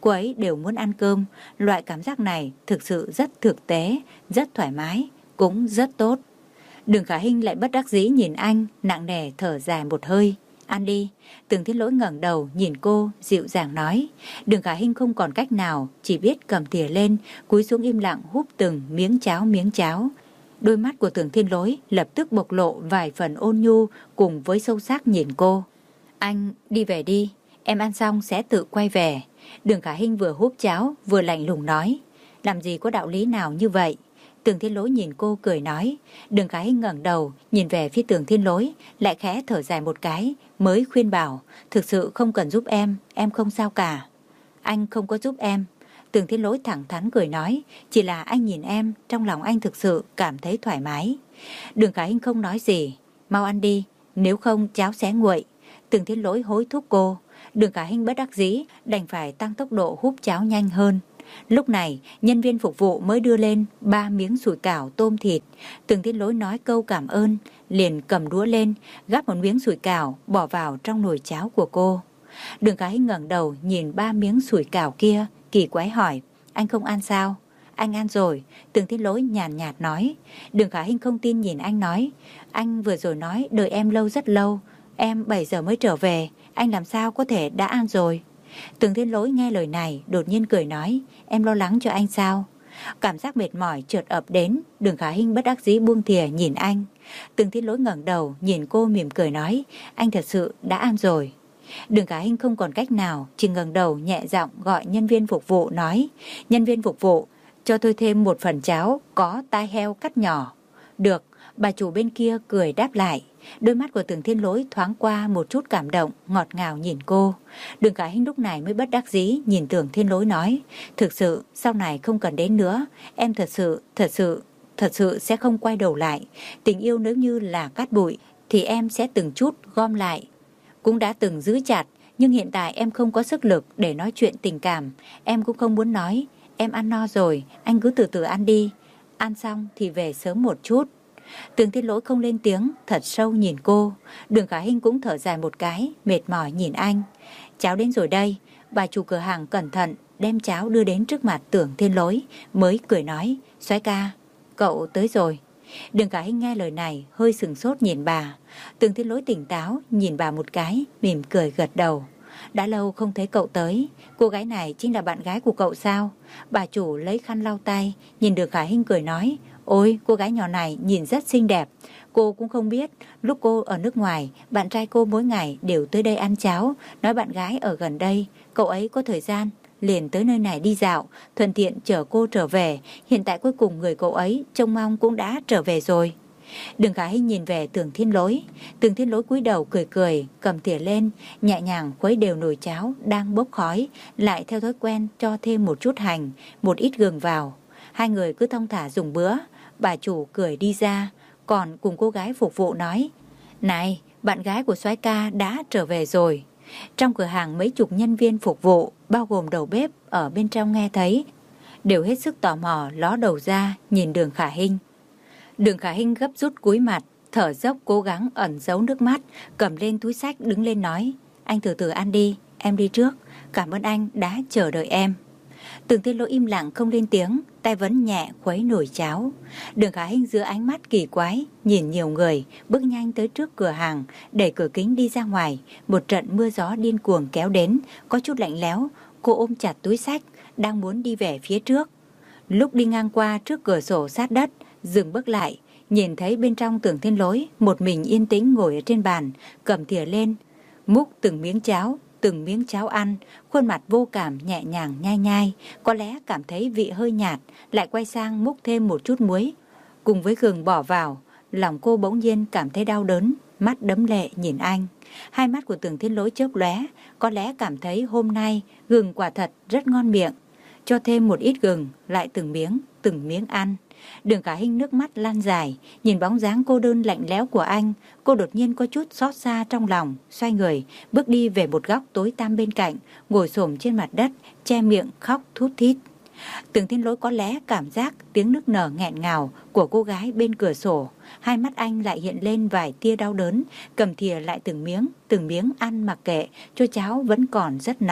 cô ấy đều muốn ăn cơm. Loại cảm giác này thực sự rất thực tế, rất thoải mái, cũng rất tốt. Đường Khả Hinh lại bất đắc dĩ nhìn anh, nặng nề thở dài một hơi. Ăn đi. Tưởng Thiên Lỗi ngẩng đầu nhìn cô, dịu dàng nói. Đường Khả Hinh không còn cách nào, chỉ biết cầm thìa lên, cúi xuống im lặng húp từng miếng cháo miếng cháo. Đôi mắt của Tưởng Thiên Lỗi lập tức bộc lộ vài phần ôn nhu cùng với sâu sắc nhìn cô. Anh đi về đi, em ăn xong sẽ tự quay về. Đường Khả Hinh vừa húp cháo vừa lạnh lùng nói. Làm gì có đạo lý nào như vậy? Tưởng Thiên Lỗi nhìn cô cười nói. Đường Khả Hinh ngẩng đầu nhìn về phía Tưởng Thiên Lỗi, lại khẽ thở dài một cái, mới khuyên bảo. Thực sự không cần giúp em, em không sao cả. Anh không có giúp em. Tưởng Thiên Lỗi thẳng thắn cười nói. Chỉ là anh nhìn em, trong lòng anh thực sự cảm thấy thoải mái. Đường Khả Hinh không nói gì. Mau ăn đi, nếu không cháo sẽ nguội. Tưởng Thiên Lỗi hối thúc cô. Đường Khả Hinh bất đắc dĩ, đành phải tăng tốc độ húp cháo nhanh hơn. Lúc này, nhân viên phục vụ mới đưa lên ba miếng sủi cảo tôm thịt. Tưởng Thiên Lỗi nói câu cảm ơn, liền cầm đũa lên, gắp một miếng sủi cảo bỏ vào trong nồi cháo của cô. Đường Khả Hinh ngẩng đầu nhìn ba miếng sủi cảo kia, kỳ quái hỏi, anh không ăn sao? Anh ăn rồi. Tưởng Thiên Lỗi nhàn nhạt, nhạt nói. Đường Khả Hinh không tin nhìn anh nói, anh vừa rồi nói đợi em lâu rất lâu, em bảy giờ mới trở về, anh làm sao có thể đã ăn rồi? Tưởng Thiên Lỗi nghe lời này đột nhiên cười nói, em lo lắng cho anh sao? Cảm giác mệt mỏi chợt ập đến. Đường Khả Hinh bất đắc dĩ buông thìa nhìn anh. Tưởng Thiên Lỗi ngẩng đầu nhìn cô mỉm cười nói, anh thật sự đã ăn rồi. Đường Khả Hinh không còn cách nào, chỉ ngẩng đầu nhẹ giọng gọi nhân viên phục vụ nói, nhân viên phục vụ, cho tôi thêm một phần cháo có tai heo cắt nhỏ. Được. Bà chủ bên kia cười đáp lại. Đôi mắt của Tưởng Thiên Lỗi thoáng qua một chút cảm động, ngọt ngào nhìn cô. Đường Khả Hinh lúc này mới bất đắc dĩ nhìn Tưởng Thiên Lỗi nói, thực sự sau này không cần đến nữa, em thật sự, thật sự, thật sự sẽ không quay đầu lại. Tình yêu nếu như là cát bụi thì em sẽ từng chút gom lại. Cũng đã từng giữ chặt, nhưng hiện tại em không có sức lực để nói chuyện tình cảm. Em cũng không muốn nói, em ăn no rồi, anh cứ từ từ ăn đi. Ăn xong thì về sớm một chút. Tưởng Thiên Lỗi không lên tiếng, thật sâu nhìn cô. Đường Khả Hinh cũng thở dài một cái, mệt mỏi nhìn anh. Cháo đến rồi đây. Bà chủ cửa hàng cẩn thận đem cháo đưa đến trước mặt Tưởng Thiên Lỗi, mới cười nói, soái ca, cậu tới rồi. Đường Khả Hinh nghe lời này hơi sừng sốt nhìn bà. Tưởng Thiên Lỗi tỉnh táo nhìn bà một cái, mỉm cười gật đầu. Đã lâu không thấy cậu tới. Cô gái này chính là bạn gái của cậu sao? Bà chủ lấy khăn lau tay, nhìn Đường Khả Hinh cười nói, ôi, cô gái nhỏ này nhìn rất xinh đẹp. Cô cũng không biết, lúc cô ở nước ngoài, bạn trai cô mỗi ngày đều tới đây ăn cháo, nói bạn gái ở gần đây, cậu ấy có thời gian, liền tới nơi này đi dạo, thuận tiện chở cô trở về. Hiện tại cuối cùng người cậu ấy trông mong cũng đã trở về rồi. Đường Khả Hinh nhìn về Tưởng Thiên Lỗi. Tưởng Thiên Lỗi cúi đầu cười cười, cầm thìa lên, nhẹ nhàng khuấy đều nồi cháo đang bốc khói, lại theo thói quen cho thêm một chút hành, một ít gừng vào. Hai người cứ thong thả dùng bữa. Bà chủ cười đi ra, còn cùng cô gái phục vụ nói, này, bạn gái của soái ca đã trở về rồi. Trong cửa hàng mấy chục nhân viên phục vụ, bao gồm đầu bếp ở bên trong nghe thấy, đều hết sức tò mò ló đầu ra nhìn Đường Khả Hinh. Đường Khả Hinh gấp rút cúi mặt, thở dốc cố gắng ẩn giấu nước mắt, cầm lên túi xách đứng lên nói, anh từ từ ăn đi, em đi trước, cảm ơn anh đã chờ đợi em. Tưởng Thiên Lỗi im lặng không lên tiếng, tay vẫn nhẹ khuấy nồi cháo. Đường Khả Hinh giữa ánh mắt kỳ quái nhìn nhiều người, bước nhanh tới trước cửa hàng, đẩy cửa kính đi ra ngoài. Một trận mưa gió điên cuồng kéo đến, có chút lạnh lẽo. Cô ôm chặt túi xách, đang muốn đi về phía trước. Lúc đi ngang qua trước cửa sổ sát đất, dừng bước lại, nhìn thấy bên trong Tưởng Thiên Lỗi một mình yên tĩnh ngồi ở trên bàn, cầm thìa lên, múc từng miếng cháo, từng miếng cháo ăn, khuôn mặt vô cảm nhẹ nhàng nhai nhai, có lẽ cảm thấy vị hơi nhạt, lại quay sang múc thêm một chút muối, cùng với gừng bỏ vào. Lòng cô bỗng nhiên cảm thấy đau đớn, mắt đẫm lệ nhìn anh. Hai mắt của Tưởng Thiên Lỗi chớp lóe, có lẽ cảm thấy hôm nay gừng quả thật rất ngon miệng. Cho thêm một ít gừng, lại từng miếng, từng miếng ăn. Đường Khả Hinh nước mắt lan dài, nhìn bóng dáng cô đơn lạnh lẽo của anh, cô đột nhiên có chút xót xa trong lòng, xoay người, bước đi về một góc tối tăm bên cạnh, ngồi xổm trên mặt đất, che miệng khóc thút thít. Tưởng Thiên Lỗi có lẽ cảm giác tiếng nức nở nghẹn ngào của cô gái bên cửa sổ, hai mắt anh lại hiện lên vài tia đau đớn, cầm thìa lại từng miếng, từng miếng ăn mặc kệ cho cháo vẫn còn rất nóng.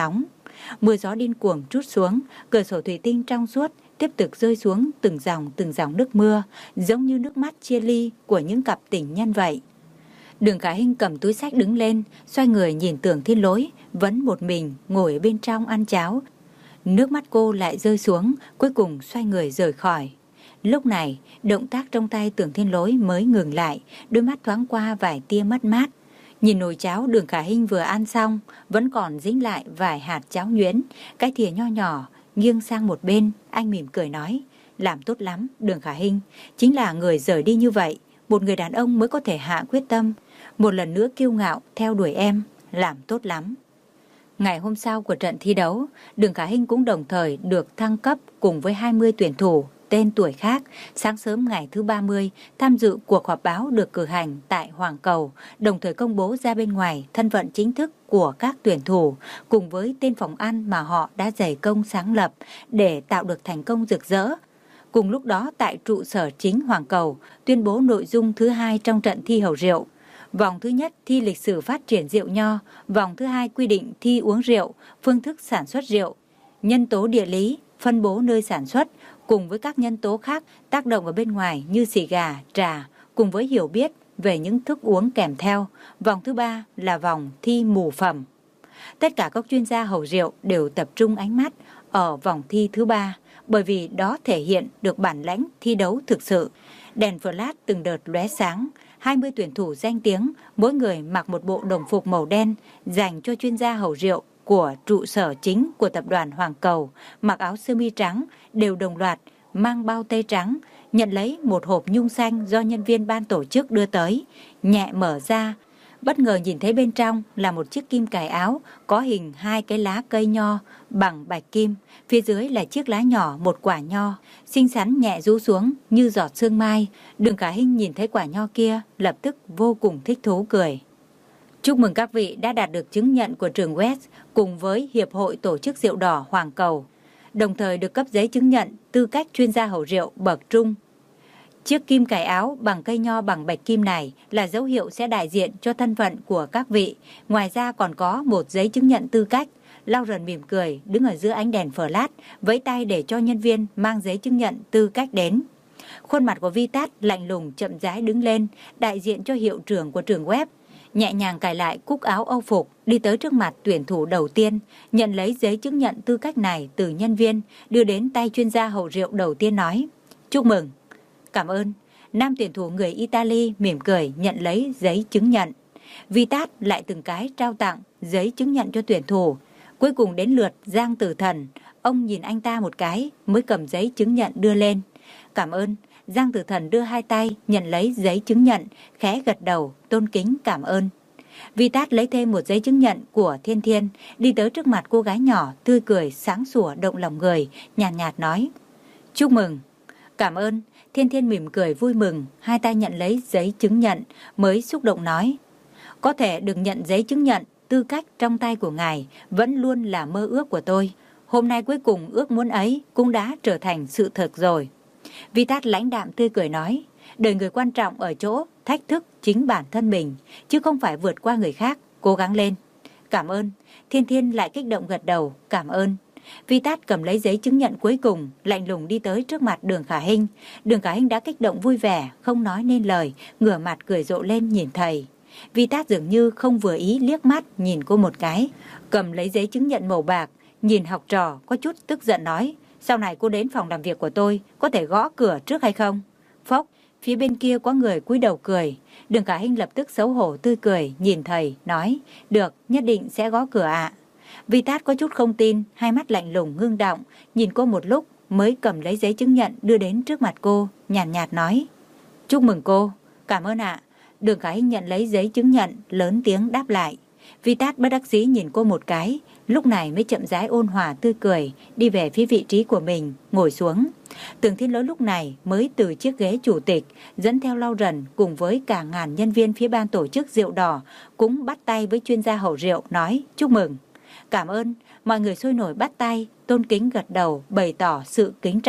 Mưa gió điên cuồng trút xuống, cửa sổ thủy tinh trong suốt tiếp tục rơi xuống từng dòng từng dòng nước mưa, giống như nước mắt chia ly của những cặp tình nhân vậy. Đường Khả Hinh cầm túi xách đứng lên, xoay người nhìn Tưởng Thiên Lỗi, vẫn một mình ngồi ở bên trong ăn cháo. Nước mắt cô lại rơi xuống, cuối cùng xoay người rời khỏi. Lúc này, động tác trong tay Tưởng Thiên Lỗi mới ngừng lại, đôi mắt thoáng qua vài tia mất mát. Nhìn nồi cháo Đường Khả Hinh vừa ăn xong, vẫn còn dính lại vài hạt cháo nhuyễn, cái thìa nho nhỏ nghiêng sang một bên, anh mỉm cười nói: làm tốt lắm, Đường Khả Hinh, chính là người rời đi như vậy, một người đàn ông mới có thể hạ quyết tâm, một lần nữa kiêu ngạo theo đuổi em, làm tốt lắm. Ngày hôm sau của trận thi đấu, Đường Khả Hinh cũng đồng thời được thăng cấp cùng với hai mươi tuyển thủ tên tuổi khác. Sáng sớm ngày thứ ba mươi, tham dự cuộc họp báo được cử hành tại Hoàng Cầu, đồng thời công bố ra bên ngoài thân phận chính thức của các tuyển thủ, cùng với tên phòng ăn mà họ đã dày công sáng lập để tạo được thành công rực rỡ. Cùng lúc đó tại trụ sở chính Hoàng Cầu, tuyên bố nội dung thứ hai trong trận thi hầu rượu. Vòng thứ nhất thi lịch sử phát triển rượu nho, vòng thứ hai quy định thi uống rượu, phương thức sản xuất rượu, nhân tố địa lý, phân bố nơi sản xuất, cùng với các nhân tố khác tác động ở bên ngoài như xì gà, trà, cùng với hiểu biết về những thức uống kèm theo. Vòng thứ ba là vòng thi mù phẩm. Tất cả các chuyên gia hầu rượu đều tập trung ánh mắt ở vòng thi thứ ba, bởi vì đó thể hiện được bản lãnh thi đấu thực sự. Đèn flash từng đợt lóe sáng, hai mươi tuyển thủ danh tiếng, mỗi người mặc một bộ đồng phục màu đen dành cho chuyên gia hầu rượu của trụ sở chính của tập đoàn Hoàng Cầu, mặc áo sơ mi trắng, đều đồng loạt mang bao tay trắng, nhận lấy một hộp nhung xanh do nhân viên ban tổ chức đưa tới, nhẹ mở ra. Bất ngờ nhìn thấy bên trong là một chiếc kim cài áo có hình hai cái lá cây nho bằng bạch kim, phía dưới là chiếc lá nhỏ một quả nho, xinh xắn nhẹ rũ xuống như giọt sương mai. Đường Khả Hinh nhìn thấy quả nho kia, lập tức vô cùng thích thú cười. Chúc mừng các vị đã đạt được chứng nhận của trường West cùng với Hiệp hội Tổ chức Rượu Đỏ Hoàng Cầu, đồng thời được cấp giấy chứng nhận tư cách chuyên gia hầu rượu bậc trung. Chiếc kim cài áo bằng cây nho bằng bạch kim này là dấu hiệu sẽ đại diện cho thân phận của các vị. Ngoài ra còn có một giấy chứng nhận tư cách. Lauren mỉm cười, đứng ở giữa ánh đèn flash, vẫy tay để cho nhân viên mang giấy chứng nhận tư cách đến. Khuôn mặt của Vitat lạnh lùng chậm rãi đứng lên, đại diện cho hiệu trưởng của trường web. Nhẹ nhàng cài lại cúc áo âu phục, đi tới trước mặt tuyển thủ đầu tiên, nhận lấy giấy chứng nhận tư cách này từ nhân viên, đưa đến tay chuyên gia hầu rượu đầu tiên nói: chúc mừng. Cảm ơn. Nam tuyển thủ người Italy mỉm cười nhận lấy giấy chứng nhận. Vitat lại từng cái trao tặng giấy chứng nhận cho tuyển thủ. Cuối cùng đến lượt Giang Tử Thần. Ông nhìn anh ta một cái mới cầm giấy chứng nhận đưa lên. Cảm ơn. Giang Tử Thần đưa hai tay nhận lấy giấy chứng nhận, khẽ gật đầu tôn kính cảm ơn. Vitat lấy thêm một giấy chứng nhận của Thiên Thiên, đi tới trước mặt cô gái nhỏ, tươi cười sáng sủa động lòng người, nhàn nhạt, nhạt nói: chúc mừng. Cảm ơn. Thiên Thiên mỉm cười vui mừng, hai tay nhận lấy giấy chứng nhận, mới xúc động nói: có thể được nhận giấy chứng nhận tư cách trong tay của ngài vẫn luôn là mơ ước của tôi. Hôm nay cuối cùng ước muốn ấy cũng đã trở thành sự thật rồi. Vitat lãnh đạm tươi cười nói: đời người quan trọng ở chỗ thách thức chính bản thân mình, chứ không phải vượt qua người khác, cố gắng lên. Cảm ơn. Thiên Thiên lại kích động gật đầu, cảm ơn. Vitat cầm lấy giấy chứng nhận cuối cùng, lạnh lùng đi tới trước mặt Đường Khả Hinh. Đường Khả Hinh đã kích động vui vẻ, không nói nên lời, ngửa mặt cười rộ lên nhìn thầy. Vitat dường như không vừa ý liếc mắt nhìn cô một cái, cầm lấy giấy chứng nhận màu bạc, nhìn học trò có chút tức giận nói: sau này cô đến phòng làm việc của tôi, có thể gõ cửa trước hay không? Phốc, phía bên kia có người cúi đầu cười. Đường Khả Hinh lập tức xấu hổ tươi cười, nhìn thầy, nói: được, nhất định sẽ gõ cửa ạ. À. Vitat có chút không tin, hai mắt lạnh lùng ngưng động, nhìn cô một lúc mới cầm lấy giấy chứng nhận đưa đến trước mặt cô, nhàn nhạt, nhạt nói: chúc mừng cô. Cảm ơn ạ. À. Đường Khả Hinh nhận lấy giấy chứng nhận, lớn tiếng đáp lại. Vitat bất đắc dĩ nhìn cô một cái, lúc này mới chậm rãi ôn hòa tươi cười, đi về phía vị trí của mình, ngồi xuống. Tưởng Thiên Lỗi lúc này mới từ chiếc ghế chủ tịch, dẫn theo Lauren cùng với cả ngàn nhân viên phía ban tổ chức rượu đỏ, cũng bắt tay với chuyên gia hầu rượu, nói: chúc mừng. Cảm ơn. Mọi người sôi nổi bắt tay, tôn kính gật đầu, bày tỏ sự kính trọng.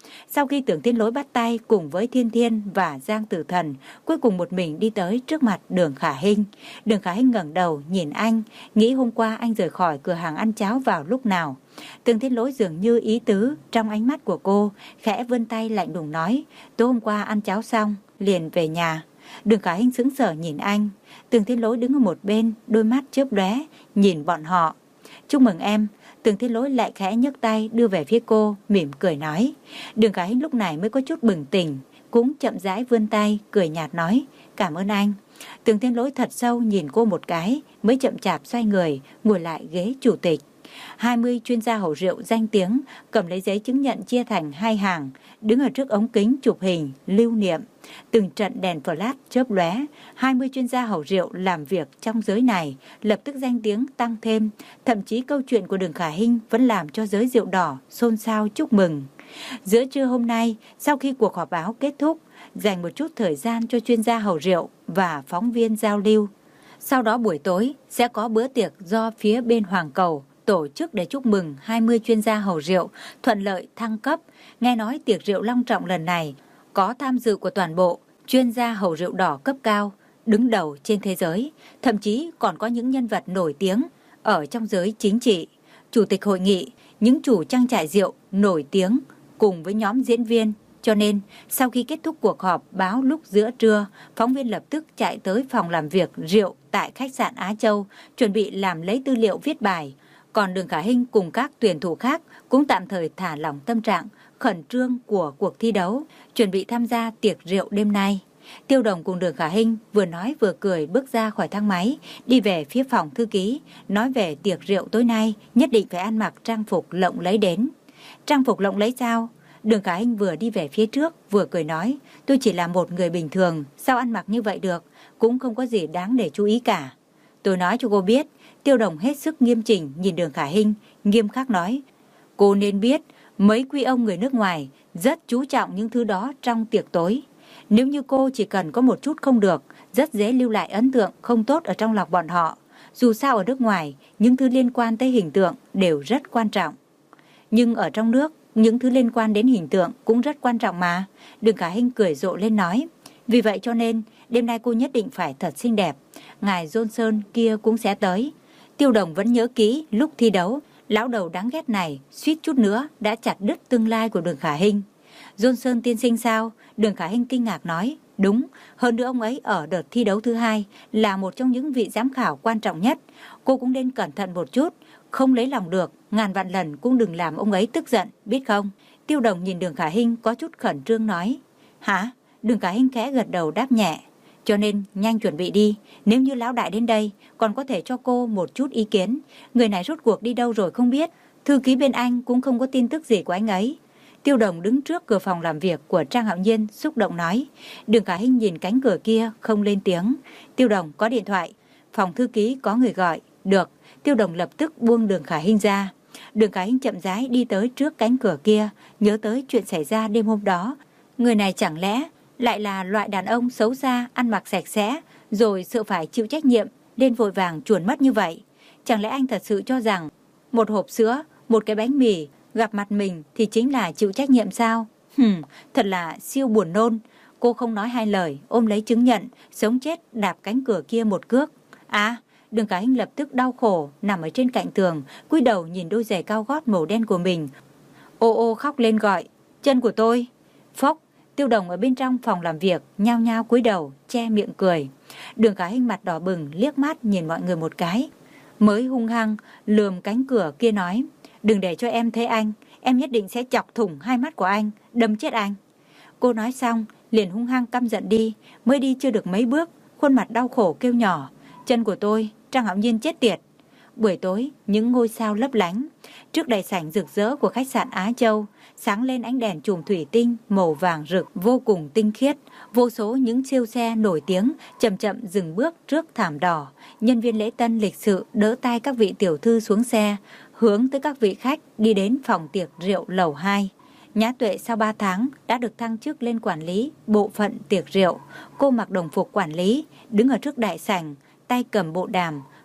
Sau khi Tưởng Thiên Lỗi bắt tay cùng với Thiên Thiên và Giang Tử Thần, cuối cùng một mình đi tới trước mặt Đường Khả Hinh. Đường Khả Hinh ngẩng đầu nhìn anh, nghĩ hôm qua anh rời khỏi cửa hàng ăn cháo vào lúc nào. Tưởng Thiên Lỗi dường như ý tứ trong ánh mắt của cô, khẽ vươn tay lạnh lùng nói, tối hôm qua ăn cháo xong, liền về nhà. Đường Khả Hinh sững sờ nhìn anh. Tưởng Thiên Lỗi đứng ở một bên, đôi mắt chớp lóe nhìn bọn họ. Chúc mừng em. Tưởng Thiên Lỗi lại khẽ nhấc tay đưa về phía cô, mỉm cười nói. Đường Khả Hinh lúc này mới có chút bừng tỉnh, cũng chậm rãi vươn tay, cười nhạt nói, cảm ơn anh. Tưởng Thiên Lỗi thật sâu nhìn cô một cái, mới chậm chạp xoay người, ngồi lại ghế chủ tịch. hai mươi chuyên gia hầu rượu danh tiếng cầm lấy giấy chứng nhận chia thành hai hàng, đứng ở trước ống kính chụp hình lưu niệm. Từng trận đèn flash chớp lóe, hai mươi chuyên gia hầu rượu làm việc trong giới này lập tức danh tiếng tăng thêm, thậm chí câu chuyện của Đường Khả Hinh vẫn làm cho giới rượu đỏ xôn xao chúc mừng. Giữa trưa hôm nay, sau khi cuộc họp báo kết thúc, dành một chút thời gian cho chuyên gia hầu rượu và phóng viên giao lưu. Sau đó buổi tối sẽ có bữa tiệc do phía bên Hoàng Cầu tổ chức để chúc mừng hai mươi chuyên gia hầu rượu thuận lợi thăng cấp. Nghe nói tiệc rượu long trọng lần này có tham dự của toàn bộ chuyên gia hầu rượu đỏ cấp cao đứng đầu trên thế giới, thậm chí còn có những nhân vật nổi tiếng ở trong giới chính trị, chủ tịch hội nghị, những chủ trang trại rượu nổi tiếng cùng với nhóm diễn viên. Cho nên, sau khi kết thúc cuộc họp báo lúc giữa trưa, phóng viên lập tức chạy tới phòng làm việc rượu tại khách sạn Á Châu, chuẩn bị làm lấy tư liệu viết bài. Còn Đường Khả Hinh cùng các tuyển thủ khác cũng tạm thời thả lỏng tâm trạng khẩn trương của cuộc thi đấu, chuẩn bị tham gia tiệc rượu đêm nay. Tiêu Đồng cùng Đường Khả Hinh vừa nói vừa cười bước ra khỏi thang máy, đi về phía phòng thư ký, nói về tiệc rượu tối nay nhất định phải ăn mặc trang phục lộng lẫy đến. Trang phục lộng lẫy sao? Đường Khả Hinh vừa đi về phía trước vừa cười nói, tôi chỉ là một người bình thường, sao ăn mặc như vậy được, cũng không có gì đáng để chú ý cả. Tôi nói cho cô biết. Tiêu Đồng hết sức nghiêm chỉnh nhìn Đường Khả Hinh, nghiêm khắc nói, cô nên biết mấy quý ông người nước ngoài rất chú trọng những thứ đó trong tiệc tối. Nếu như cô chỉ cần có một chút không được, rất dễ lưu lại ấn tượng không tốt ở trong lòng bọn họ. Dù sao ở nước ngoài, những thứ liên quan tới hình tượng đều rất quan trọng. Nhưng ở trong nước, những thứ liên quan đến hình tượng cũng rất quan trọng mà. Đường Khả Hinh cười rộ lên nói, vì vậy cho nên đêm nay cô nhất định phải thật xinh đẹp. Ngài Johnson kia cũng sẽ tới. Tiêu Đồng vẫn nhớ kỹ lúc thi đấu, lão đầu đáng ghét này suýt chút nữa đã chặt đứt tương lai của Đường Khả Hinh. Johnson tiên sinh sao? Đường Khả Hinh kinh ngạc nói, đúng, hơn nữa ông ấy ở đợt thi đấu thứ hai là một trong những vị giám khảo quan trọng nhất. Cô cũng nên cẩn thận một chút, không lấy lòng được, ngàn vạn lần cũng đừng làm ông ấy tức giận, biết không? Tiêu Đồng nhìn Đường Khả Hinh có chút khẩn trương nói, hả? Đường Khả Hinh khẽ gật đầu đáp nhẹ. Cho nên nhanh chuẩn bị đi, nếu như lão đại đến đây còn có thể cho cô một chút ý kiến. Người này rốt cuộc đi đâu rồi không biết, thư ký bên anh cũng không có tin tức gì của anh ấy. Tiêu Đồng đứng trước cửa phòng làm việc của Trang Hạo Nhiên xúc động nói. Đường Khả Hinh nhìn cánh cửa kia không lên tiếng. Tiêu Đồng có điện thoại, phòng thư ký có người gọi. Được. Tiêu Đồng lập tức buông Đường Khả Hinh ra. Đường Khả Hinh chậm rãi đi tới trước cánh cửa kia, nhớ tới chuyện xảy ra đêm hôm đó. Người này chẳng lẽ lại là loại đàn ông xấu xa, ăn mặc sạch sẽ, rồi sợ phải chịu trách nhiệm nên vội vàng chuồn mất như vậy? Chẳng lẽ anh thật sự cho rằng một hộp sữa, một cái bánh mì gặp mặt mình thì chính là chịu trách nhiệm sao? Hừm, thật là siêu buồn nôn. Cô không nói hai lời, ôm lấy chứng nhận, sống chết đạp cánh cửa kia một cước. À, Đường Khả Hinh lập tức đau khổ, nằm ở trên cạnh tường, cúi đầu nhìn đôi giày cao gót màu đen của mình. Ô ô khóc lên gọi, chân của tôi. Phốc, Tiêu Đồng ở bên trong phòng làm việc, nhao nhao cúi đầu, che miệng cười. Đường Khả Hinh mặt đỏ bừng, liếc mắt nhìn mọi người một cái. Mới hung hăng, lườm cánh cửa kia nói, đừng để cho em thấy anh, em nhất định sẽ chọc thủng hai mắt của anh, đâm chết anh. Cô nói xong, liền hung hăng căm giận đi, mới đi chưa được mấy bước, khuôn mặt đau khổ kêu nhỏ, chân của tôi, Trang Hạo Nhiên chết tiệt. Buổi tối, những ngôi sao lấp lánh, trước đại sảnh rực rỡ của khách sạn Á Châu, sáng lên ánh đèn chùm thủy tinh màu vàng rực vô cùng tinh khiết. Vô số những siêu xe nổi tiếng chậm chậm dừng bước trước thảm đỏ. Nhân viên lễ tân lịch sự đỡ tay các vị tiểu thư xuống xe, hướng tới các vị khách đi đến phòng tiệc rượu lầu hai. Nhã Tuệ sau ba tháng đã được thăng chức lên quản lý bộ phận tiệc rượu. Cô mặc đồng phục quản lý, đứng ở trước đại sảnh, tay cầm bộ đàm,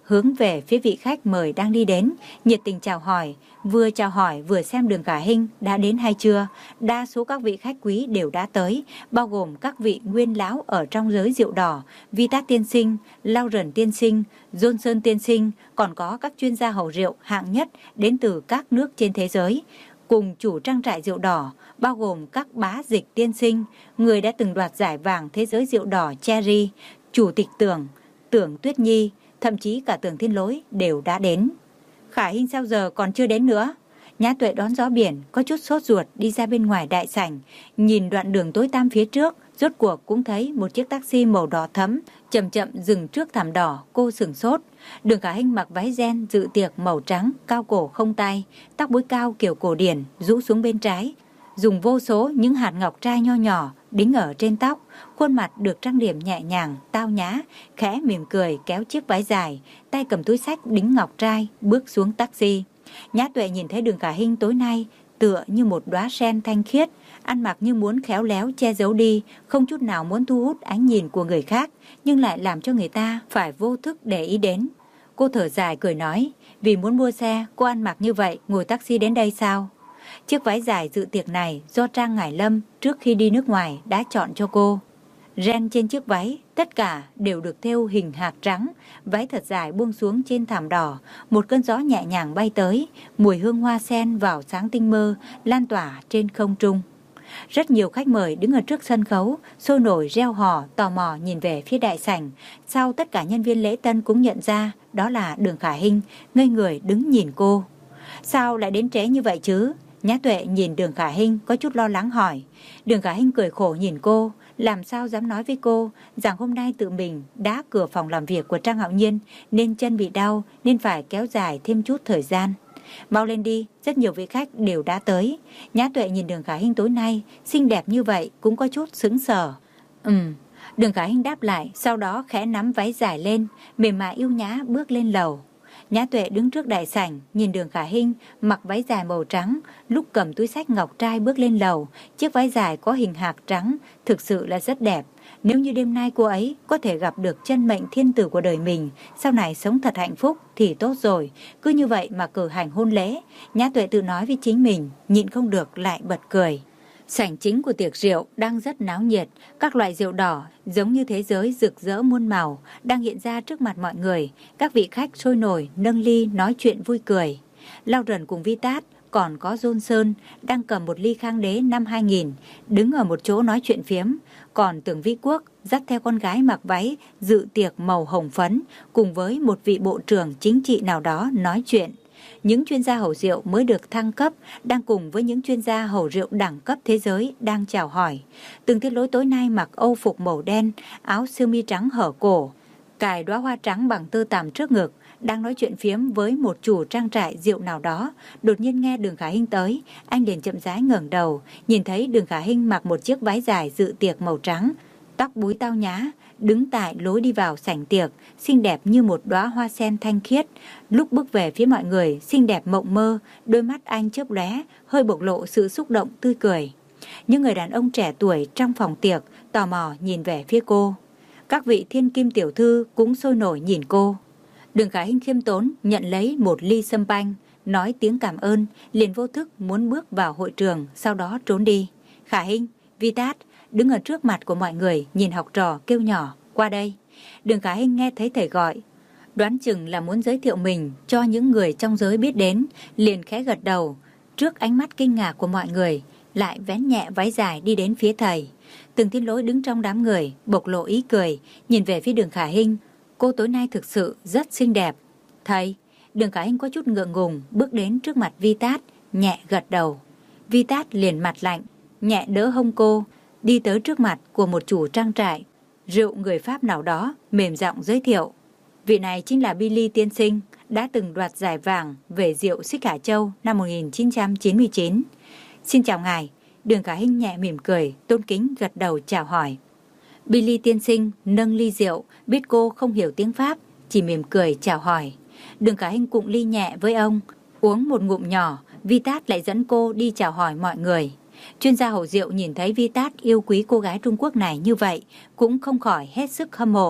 hướng về phía vị khách mời đang đi đến, nhiệt tình chào hỏi. Vừa chào hỏi vừa xem Đường Khả Hinh đã đến hay chưa. Đa số các vị khách quý đều đã tới, bao gồm các vị nguyên lão ở trong giới rượu đỏ, Vitat tiên sinh, Lauren tiên sinh, Johnson tiên sinh, còn có các chuyên gia hầu rượu hạng nhất đến từ các nước trên thế giới. Cùng chủ trang trại rượu đỏ, bao gồm các bá dịch tiên sinh, người đã từng đoạt giải vàng thế giới rượu đỏ Cherry, chủ tịch Tưởng, Tưởng Tuyết Nhi, thậm chí cả Tưởng Thiên Lỗi đều đã đến. Khả Hinh sao giờ còn chưa đến nữa? Nhã Tuệ đón gió biển, có chút sốt ruột đi ra bên ngoài đại sảnh, nhìn đoạn đường tối tăm phía trước, rốt cuộc cũng thấy một chiếc taxi màu đỏ thẫm chậm chậm dừng trước thảm đỏ. Cô sửng sốt. Đường Khả Hinh mặc váy ren dự tiệc màu trắng, cao cổ không tay, tóc búi cao kiểu cổ điển rũ xuống bên trái, dùng vô số những hạt ngọc trai nho nhỏ đính ở trên tóc, khuôn mặt được trang điểm nhẹ nhàng, tao nhã, khẽ mỉm cười kéo chiếc váy dài, tay cầm túi xách đính ngọc trai, bước xuống taxi. Nhã Tuệ nhìn thấy Đường Khả Hinh tối nay tựa như một đóa sen thanh khiết, ăn mặc như muốn khéo léo che giấu đi, không chút nào muốn thu hút ánh nhìn của người khác, nhưng lại làm cho người ta phải vô thức để ý đến. Cô thở dài cười nói, vì muốn mua xe, cô ăn mặc như vậy, ngồi taxi đến đây sao? Chiếc váy dài dự tiệc này do Trang Ngải Lâm trước khi đi nước ngoài đã chọn cho cô. Ren trên chiếc váy, tất cả đều được thêu hình hạt trắng, váy thật dài buông xuống trên thảm đỏ, một cơn gió nhẹ nhàng bay tới, mùi hương hoa sen vào sáng tinh mơ, lan tỏa trên không trung. Rất nhiều khách mời đứng ở trước sân khấu, sôi nổi reo hò, tò mò nhìn về phía đại sảnh. Sau tất cả nhân viên lễ tân cũng nhận ra đó là Đường Khả Hinh, ngây người đứng nhìn cô. Sao lại đến trễ như vậy chứ? Nhã Tuệ nhìn Đường Khả Hinh có chút lo lắng hỏi. Đường Khả Hinh cười khổ nhìn cô, làm sao dám nói với cô rằng hôm nay tự mình đá cửa phòng làm việc của Trang Hạo Nhiên nên chân bị đau nên phải kéo dài thêm chút thời gian. Mau lên đi, rất nhiều vị khách đều đã tới. Nhã Tuệ nhìn Đường Khả Hinh tối nay xinh đẹp như vậy cũng có chút sững sờ. Ừm, Đường Khả Hinh đáp lại, sau đó khẽ nắm váy dài lên, mềm mại yêu nhã bước lên lầu. Nhã Tuệ đứng trước đại sảnh, nhìn Đường Khả Hinh mặc váy dài màu trắng, lúc cầm túi xách ngọc trai bước lên lầu. Chiếc váy dài có hình hạt trắng, thực sự là rất đẹp. Nếu như đêm nay cô ấy có thể gặp được chân mệnh thiên tử của đời mình, sau này sống thật hạnh phúc thì tốt rồi. Cứ như vậy mà cử hành hôn lễ. Nhã Tuệ tự nói với chính mình, nhịn không được lại bật cười. Sảnh chính của tiệc rượu đang rất náo nhiệt, các loại rượu đỏ giống như thế giới rực rỡ muôn màu đang hiện ra trước mặt mọi người. Các vị khách sôi nổi nâng ly nói chuyện vui cười. Lauren cùng Vitat còn có Johnson đang cầm một ly Khang Đế năm hai nghìn, đứng ở một chỗ nói chuyện phiếm. Còn Tưởng Vĩ Quốc dắt theo con gái mặc váy dự tiệc màu hồng phấn cùng với một vị bộ trưởng chính trị nào đó nói chuyện. Những chuyên gia hầu rượu mới được thăng cấp đang cùng với những chuyên gia hầu rượu đẳng cấp thế giới đang chào hỏi. Tưởng Thiên Lỗi tối nay mặc âu phục màu đen, áo sơ mi trắng hở cổ, cài đóa hoa trắng bằng tơ tằm trước ngực, đang nói chuyện phiếm với một chủ trang trại rượu nào đó. Đột nhiên nghe Đường Khả Hinh tới, anh liền chậm rãi ngẩng đầu, nhìn thấy Đường Khả Hinh mặc một chiếc váy dài dự tiệc màu trắng, tóc búi tao nhã, đứng tại lối đi vào sảnh tiệc, xinh đẹp như một đóa hoa sen thanh khiết. Lúc bước về phía mọi người, xinh đẹp mộng mơ, đôi mắt anh chớp lóe, hơi bộc lộ sự xúc động tươi cười. Những người đàn ông trẻ tuổi trong phòng tiệc tò mò nhìn về phía cô. Các vị thiên kim tiểu thư cũng sôi nổi nhìn cô. Đường Khả Hinh khiêm tốn nhận lấy một ly sâm panh, nói tiếng cảm ơn, liền vô thức muốn bước vào hội trường, sau đó trốn đi. Khả Hinh, Vitat đứng ở trước mặt của mọi người, nhìn học trò kêu nhỏ, qua đây. Đường Khả Hinh nghe thấy thầy gọi, đoán chừng là muốn giới thiệu mình cho những người trong giới biết đến, liền khẽ gật đầu. Trước ánh mắt kinh ngạc của mọi người, lại vén nhẹ váy dài đi đến phía thầy. Tưởng Thiên Lỗi đứng trong đám người, bộc lộ ý cười, nhìn về phía Đường Khả Hinh. Cô tối nay thực sự rất xinh đẹp. Thầy, Đường Khả Hinh có chút ngượng ngùng bước đến trước mặt Vitat, nhẹ gật đầu. Vitat liền mặt lạnh, nhẹ đỡ hông cô, đi tới trước mặt của một chủ trang trại rượu người Pháp nào đó, mềm giọng giới thiệu. Vị này chính là Billy tiên sinh, đã từng đoạt giải vàng về rượu Xích Hà Châu năm một nghìn chín trăm chín mươi chín. Xin chào ngài. Đường Khả Hinh nhẹ mỉm cười, tôn kính gật đầu chào hỏi. Billy tiên sinh nâng ly rượu, biết cô không hiểu tiếng Pháp, chỉ mỉm cười chào hỏi. Đường Khả Hinh cụng ly nhẹ với ông, uống một ngụm nhỏ. Vitat lại dẫn cô đi chào hỏi mọi người. Chuyên gia hầu rượu nhìn thấy Vitat yêu quý cô gái Trung Quốc này như vậy, cũng không khỏi hết sức hâm mộ.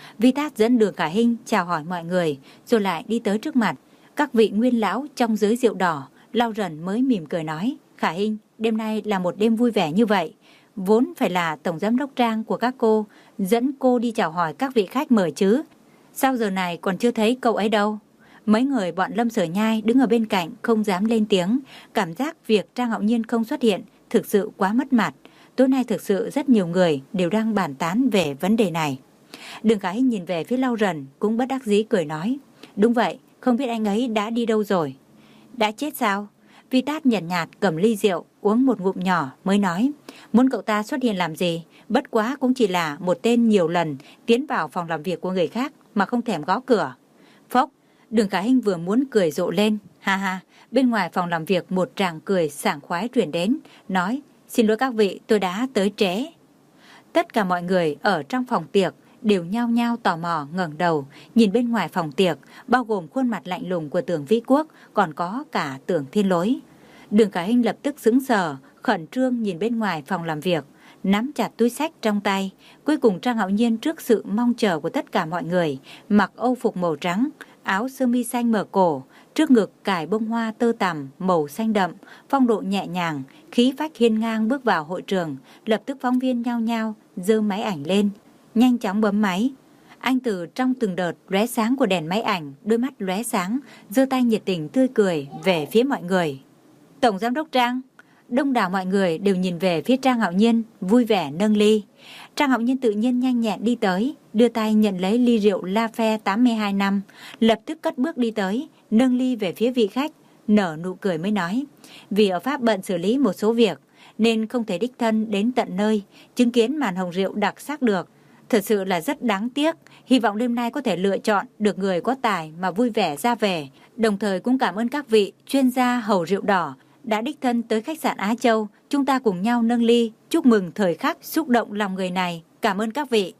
Vi Tát dẫn Đường Khả Hinh chào hỏi mọi người, rồi lại đi tới trước mặt các vị nguyên lão trong giới rượu đỏ. Lau Rần mới mỉm cười nói, Khả Hinh, đêm nay là một đêm vui vẻ như vậy, vốn phải là tổng giám đốc Trang của các cô dẫn cô đi chào hỏi các vị khách mời chứ. Sao giờ này còn chưa thấy cậu ấy đâu? Mấy người bọn Lâm Sở Nhai đứng ở bên cạnh không dám lên tiếng, cảm giác việc Trang Hạo Nhiên không xuất hiện thực sự quá mất mặt. Tối nay thực sự rất nhiều người đều đang bàn tán về vấn đề này. Đường Khả Hinh nhìn về phía Lau Rần cũng bất đắc dĩ cười nói, đúng vậy, không biết anh ấy đã đi đâu rồi. Đã chết sao? Vi Tát nhàn nhạt, nhạt cầm ly rượu uống một ngụm nhỏ mới nói, muốn cậu ta xuất hiện làm gì, bất quá cũng chỉ là một tên nhiều lần tiến vào phòng làm việc của người khác mà không thèm gõ cửa. Phốc, Đường Khả Hinh vừa muốn cười rộ lên, ha ha. Bên ngoài phòng làm việc một tràng cười sảng khoái truyền đến, nói, xin lỗi các vị, tôi đã tới trễ. Tất cả mọi người ở trong phòng tiệc đều nhao nhao tò mò ngẩng đầu nhìn bên ngoài phòng tiệc, bao gồm khuôn mặt lạnh lùng của Tưởng Vĩ Quốc, còn có cả Tưởng Thiên Lỗi. Đường Khả Hinh lập tức sững sờ, khẩn trương nhìn bên ngoài phòng làm việc, nắm chặt túi xách trong tay. Cuối cùng Trang Hạo Nhiên trước sự mong chờ của tất cả mọi người, mặc âu phục màu trắng, áo sơ mi xanh mở cổ, trước ngực cài bông hoa tơ tằm màu xanh đậm, phong độ nhẹ nhàng, khí phách hiên ngang bước vào hội trường. Lập tức phóng viên nhao nhao giơ máy ảnh lên, nhanh chóng bấm máy. Anh từ trong từng đợt lóe sáng của đèn máy ảnh, đôi mắt lóe sáng, giơ tay nhiệt tình tươi cười về phía mọi người. Tổng giám đốc Trang. Đông đảo mọi người đều nhìn về phía Trang Hạo Nhiên, vui vẻ nâng ly. Trang Hạo Nhiên tự nhiên nhanh nhẹn đi tới, đưa tay nhận lấy ly rượu La Phe tám mươi hai năm, lập tức cất bước đi tới, nâng ly về phía vị khách, nở nụ cười mới nói, vì ở Pháp bận xử lý một số việc nên không thể đích thân đến tận nơi chứng kiến màn hồng rượu đặc sắc được. Thật sự là rất đáng tiếc, hy vọng đêm nay có thể lựa chọn được người có tài mà vui vẻ ra về. Đồng thời cũng cảm ơn các vị chuyên gia hầu rượu đỏ đã đích thân tới khách sạn Á Châu, chúng ta cùng nhau nâng ly chúc mừng thời khắc xúc động lòng người này. Cảm ơn các vị.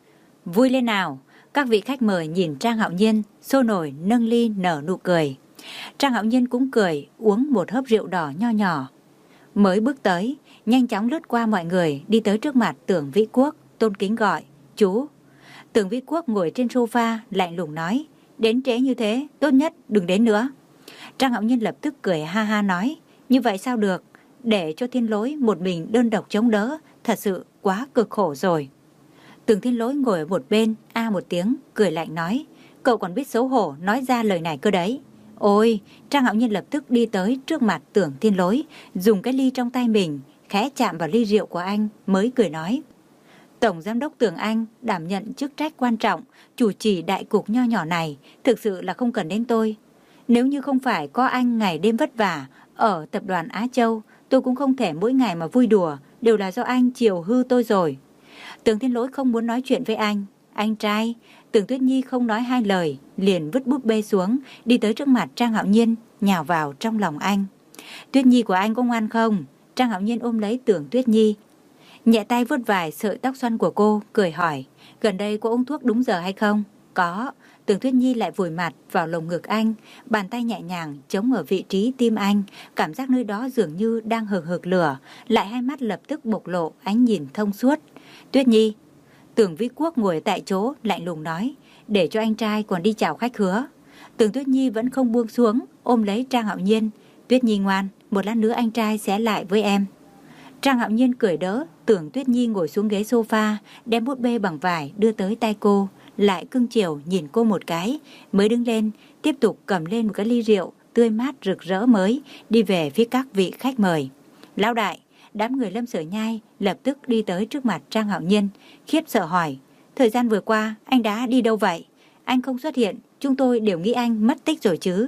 Vui lên nào. Các vị khách mời nhìn Trang Hạo Nhiên sôi nổi nâng ly nở nụ cười. Trang Hạo Nhiên cũng cười, uống một hớp rượu đỏ nho nhỏ. Mới bước tới, nhanh chóng lướt qua mọi người, đi tới trước mặt Tưởng Vĩ Quốc, tôn kính gọi, chú. Tưởng Vĩ Quốc ngồi trên sofa, lạnh lùng nói, đến trễ như thế, tốt nhất đừng đến nữa. Trang Hạo Nhiên lập tức cười ha ha nói, như vậy sao được, để cho Thiên Lỗi một mình đơn độc chống đỡ, thật sự quá cực khổ rồi. Tưởng Thiên Lỗi ngồi ở một bên, a một tiếng, cười lạnh nói, cậu còn biết xấu hổ nói ra lời này cơ đấy. Ôi, Trang Hạo Nhiên lập tức đi tới trước mặt Tưởng Thiên Lỗi, dùng cái ly trong tay mình, khẽ chạm vào ly rượu của anh, mới cười nói. Tổng giám đốc Tưởng Anh đảm nhận chức trách quan trọng, chủ trì đại cục nho nhỏ này, thực sự là không cần đến tôi. Nếu như không phải có anh ngày đêm vất vả ở tập đoàn Á Châu, tôi cũng không thể mỗi ngày mà vui đùa, đều là do anh chiều hư tôi rồi. Tưởng Thiên Lỗi không muốn nói chuyện với anh. Anh trai. Tưởng Tuyết Nhi không nói hai lời, liền vứt búp bê xuống, đi tới trước mặt Trang Hạo Nhiên, nhào vào trong lòng anh. Tuyết Nhi của anh có ngoan không? Trang Hạo Nhiên ôm lấy Tưởng Tuyết Nhi, nhẹ tay vuốt vài sợi tóc xoăn của cô, cười hỏi, gần đây có uống thuốc đúng giờ hay không? Có. Tưởng Tuyết Nhi lại vùi mặt vào lồng ngực anh, bàn tay nhẹ nhàng chống ở vị trí tim anh, cảm giác nơi đó dường như đang hừng hực lửa, lại hai mắt lập tức bộc lộ ánh nhìn thông suốt. Tuyết Nhi. Tưởng Vĩ Quốc ngồi tại chỗ lạnh lùng nói, để cho anh trai còn đi chào khách hứa. Tưởng Tuyết Nhi vẫn không buông xuống, ôm lấy Trang Hạo Nhiên. Tuyết Nhi ngoan, một lát nữa anh trai sẽ lại với em. Trang Hạo Nhiên cười đỡ, Tưởng Tuyết Nhi ngồi xuống ghế sofa, đem bút bê bằng vải đưa tới tay cô, lại cưng chiều nhìn cô một cái, mới đứng lên, tiếp tục cầm lên một cái ly rượu tươi mát rực rỡ mới, đi về phía các vị khách mời. Lão đại. Đám người Lâm Sở Nhai lập tức đi tới trước mặt Trang Hạo Nhiên, khiếp sợ hỏi, thời gian vừa qua anh đã đi đâu vậy? Anh không xuất hiện, chúng tôi đều nghĩ anh mất tích rồi chứ.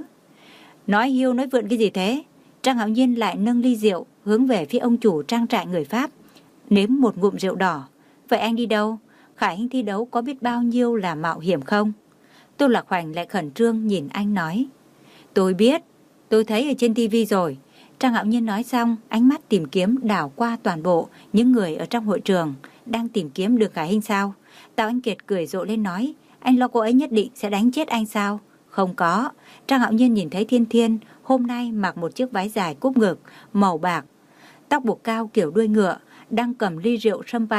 Nói hiêu nói vượn cái gì thế? Trang Hạo Nhiên lại nâng ly rượu hướng về phía ông chủ trang trại người Pháp, nếm một ngụm rượu đỏ. Vậy anh đi đâu? Khả Hinh thi đấu có biết bao nhiêu là mạo hiểm không? Tô Lạc Hoành lại khẩn trương nhìn anh nói, tôi biết, tôi thấy ở trên tivi rồi. Trang Hạo Nhiên nói xong, ánh mắt tìm kiếm đảo qua toàn bộ những người ở trong hội trường, đang tìm kiếm được Khả Hinh sao? Tào Anh Kiệt cười rộ lên nói, anh lo cô ấy nhất định sẽ đánh chết anh sao? Không có. Trang Hạo Nhiên nhìn thấy Thiên Thiên hôm nay mặc một chiếc váy dài cúp ngực màu bạc, tóc buộc cao kiểu đuôi ngựa, đang cầm ly rượu champagne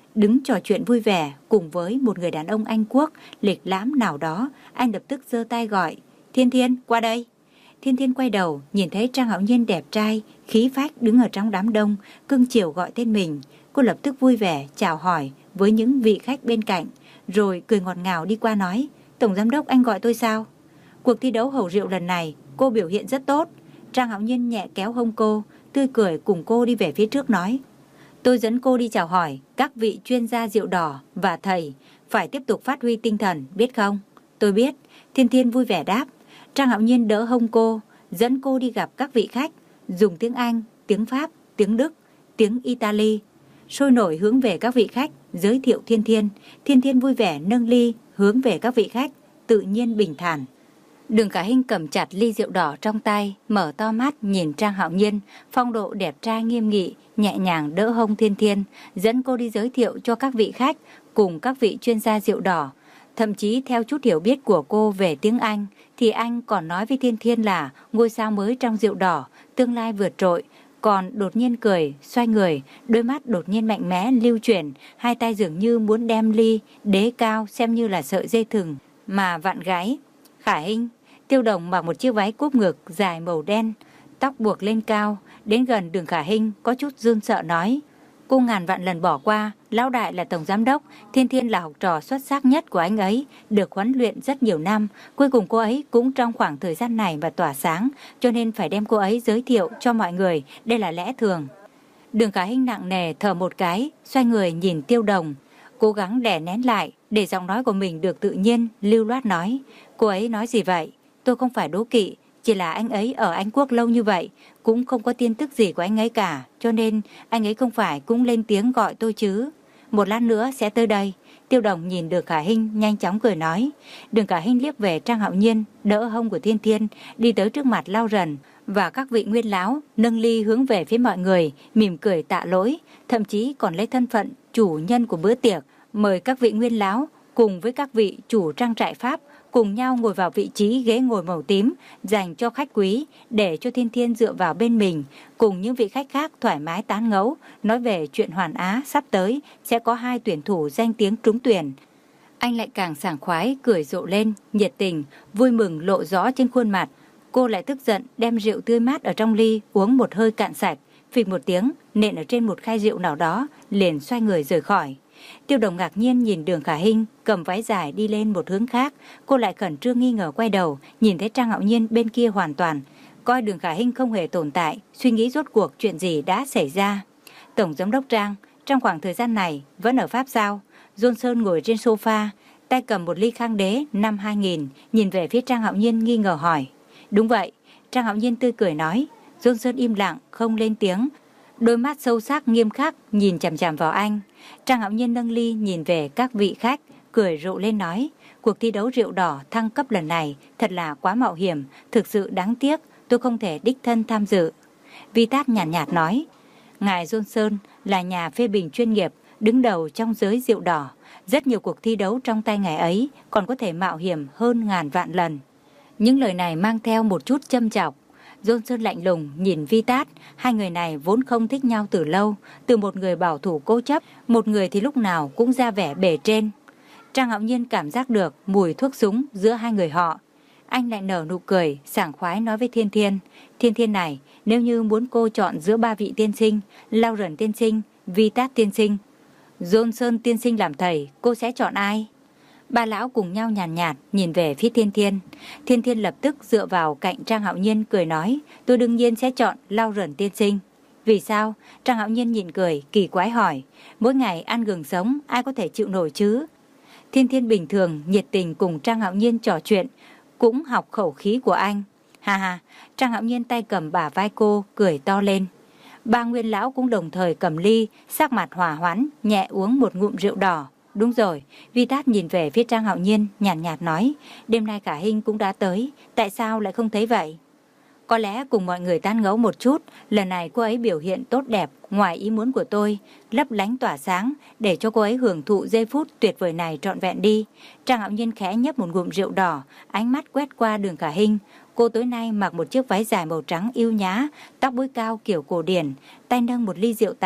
đứng trò chuyện vui vẻ cùng với một người đàn ông Anh Quốc lịch lãm nào đó. Anh lập tức giơ tay gọi, Thiên Thiên, qua đây. Thiên Thiên quay đầu, nhìn thấy Trang Hạo Nhiên đẹp trai, khí phách đứng ở trong đám đông, cưng chiều gọi tên mình. Cô lập tức vui vẻ, chào hỏi với những vị khách bên cạnh, rồi cười ngọt ngào đi qua nói, Tổng Giám đốc anh gọi tôi sao? Cuộc thi đấu hầu rượu lần này, cô biểu hiện rất tốt. Trang Hạo Nhiên nhẹ kéo hông cô, tươi cười cùng cô đi về phía trước nói, tôi dẫn cô đi chào hỏi các vị chuyên gia rượu đỏ và thầy, phải tiếp tục phát huy tinh thần, biết không? Tôi biết, Thiên Thiên vui vẻ đáp. Trang Hạo Nhiên đỡ hông cô, dẫn cô đi gặp các vị khách, dùng tiếng Anh, tiếng Pháp, tiếng Đức, tiếng Italy, sôi nổi hướng về các vị khách, giới thiệu Thiên Thiên. Thiên Thiên vui vẻ nâng ly, hướng về các vị khách, tự nhiên bình thản. Đường Khả Hinh cầm chặt ly rượu đỏ trong tay, mở to mắt nhìn Trang Hạo Nhiên, phong độ đẹp trai nghiêm nghị, nhẹ nhàng đỡ hông Thiên Thiên, dẫn cô đi giới thiệu cho các vị khách cùng các vị chuyên gia rượu đỏ. Thậm chí theo chút hiểu biết của cô về tiếng Anh, thì anh còn nói với Thiên Thiên là ngôi sao mới trong rượu đỏ, tương lai vượt trội. Còn đột nhiên cười, xoay người, đôi mắt đột nhiên mạnh mẽ lưu chuyển, hai tay dường như muốn đem ly đế cao xem như là sợi dây thừng mà vặn gáy. Khả Hinh. Tiêu Đồng mặc một chiếc váy cúp ngực dài màu đen, tóc buộc lên cao, đến gần Đường Khả Hinh có chút run sợ nói, cô ngàn vạn lần bỏ qua, lão đại là tổng giám đốc, Thiên Thiên là học trò xuất sắc nhất của anh ấy, được huấn luyện rất nhiều năm, cuối cùng cô ấy cũng trong khoảng thời gian này mà tỏa sáng, cho nên phải đem cô ấy giới thiệu cho mọi người, đây là lẽ thường. Đường Khả Hinh nặng nề thở một cái, xoay người nhìn Tiêu Đồng, cố gắng đè nén lại để giọng nói của mình được tự nhiên, lưu loát nói, cô ấy nói gì vậy? Tôi không phải đố kỵ, chỉ là anh ấy ở Anh Quốc lâu như vậy, cũng không có tin tức gì của anh ấy cả, cho nên anh ấy không phải cũng lên tiếng gọi tôi chứ. Một lát nữa sẽ tới đây. Tiêu Đồng nhìn Đường Khả Hinh nhanh chóng cười nói. Đường Khả Hinh liếc về Trang Hạo Nhiên, đỡ hông của Thiên Thiên, đi tới trước mặt Lao Rần và các vị nguyên lão, nâng ly hướng về phía mọi người, mỉm cười tạ lỗi, thậm chí còn lấy thân phận chủ nhân của bữa tiệc, mời các vị nguyên lão cùng với các vị chủ trang trại Pháp cùng nhau ngồi vào vị trí ghế ngồi màu tím dành cho khách quý, để cho Thiên Thiên dựa vào bên mình, cùng những vị khách khác thoải mái tán ngẫu, nói về chuyện Hoàn Á sắp tới sẽ có hai tuyển thủ danh tiếng trúng tuyển. Anh lại càng sảng khoái, cười rộ lên, nhiệt tình, vui mừng lộ rõ trên khuôn mặt. Cô lại tức giận đem rượu tươi mát ở trong ly uống một hơi cạn sạch, phịch một tiếng nện ở trên một khay rượu nào đó, liền xoay người rời khỏi. Tiêu Đồng ngạc nhiên nhìn Đường Khả Hinh cầm váy dài đi lên một hướng khác, cô lại khẩn trương nghi ngờ quay đầu, nhìn thấy Trang Hạo Nhiên bên kia hoàn toàn coi Đường Khả Hinh không hề tồn tại, suy nghĩ rốt cuộc chuyện gì đã xảy ra. Tổng giám đốc Trang, trong khoảng thời gian này vẫn ở Pháp sao? Johnson ngồi trên sofa, tay cầm một ly khang đế năm hai nghìn, nhìn về phía Trang Hạo Nhiên nghi ngờ hỏi. Đúng vậy, Trang Hạo Nhiên tươi cười nói. Johnson im lặng không lên tiếng, đôi mắt sâu sắc nghiêm khắc nhìn chằm chằm vào anh. Trang Hạo Nhiên nâng ly nhìn về các vị khách, cười rộ lên nói, cuộc thi đấu rượu đỏ thăng cấp lần này thật là quá mạo hiểm, thực sự đáng tiếc, tôi không thể đích thân tham dự. Vitat nhàn nhạt, nhạt nói, ngài Johnson là nhà phê bình chuyên nghiệp, đứng đầu trong giới rượu đỏ, rất nhiều cuộc thi đấu trong tay ngài ấy còn có thể mạo hiểm hơn ngàn vạn lần. Những lời này mang theo một chút châm chọc. Johnson lạnh lùng nhìn Vitat, hai người này vốn không thích nhau từ lâu, từ một người bảo thủ cố chấp, một người thì lúc nào cũng ra vẻ bề trên. Trang Hạo Nhiên cảm giác được mùi thuốc súng giữa hai người họ. Anh lại nở nụ cười, sảng khoái nói với Thiên Thiên, Thiên Thiên này, nếu như muốn cô chọn giữa ba vị tiên sinh, Lauren tiên sinh, Vitat tiên sinh, Johnson tiên sinh làm thầy, cô sẽ chọn ai? Ba lão cùng nhau nhàn nhạt, nhạt nhìn về phía Thiên Thiên. Thiên Thiên lập tức dựa vào cạnh Trang Hạo Nhiên cười nói, tôi đương nhiên sẽ chọn Lauren tiên sinh. Vì sao? Trang Hạo Nhiên nhìn cười, kỳ quái hỏi, mỗi ngày ăn gừng sống, ai có thể chịu nổi chứ? Thiên Thiên bình thường, nhiệt tình cùng Trang Hạo Nhiên trò chuyện, cũng học khẩu khí của anh. Ha ha, Trang Hạo Nhiên tay cầm bả vai cô, cười to lên. Ba nguyên lão cũng đồng thời cầm ly, sắc mặt hòa hoãn, nhẹ uống một ngụm rượu đỏ. Đúng rồi, Vitat nhìn về phía Trang Hạo Nhiên, nhàn nhạt, nhạt nói, đêm nay Khả Hinh cũng đã tới, tại sao lại không thấy vậy? Có lẽ cùng mọi người tán gẫu một chút, lần này cô ấy biểu hiện tốt đẹp, ngoài ý muốn của tôi, lấp lánh tỏa sáng, để cho cô ấy hưởng thụ giây phút tuyệt vời này trọn vẹn đi. Trang Hạo Nhiên khẽ nhấp một ngụm rượu đỏ, ánh mắt quét qua Đường Khả Hinh. Cô tối nay mặc một chiếc váy dài màu trắng yêu nhã, tóc búi cao kiểu cổ điển, tay nâng một ly rượu táo,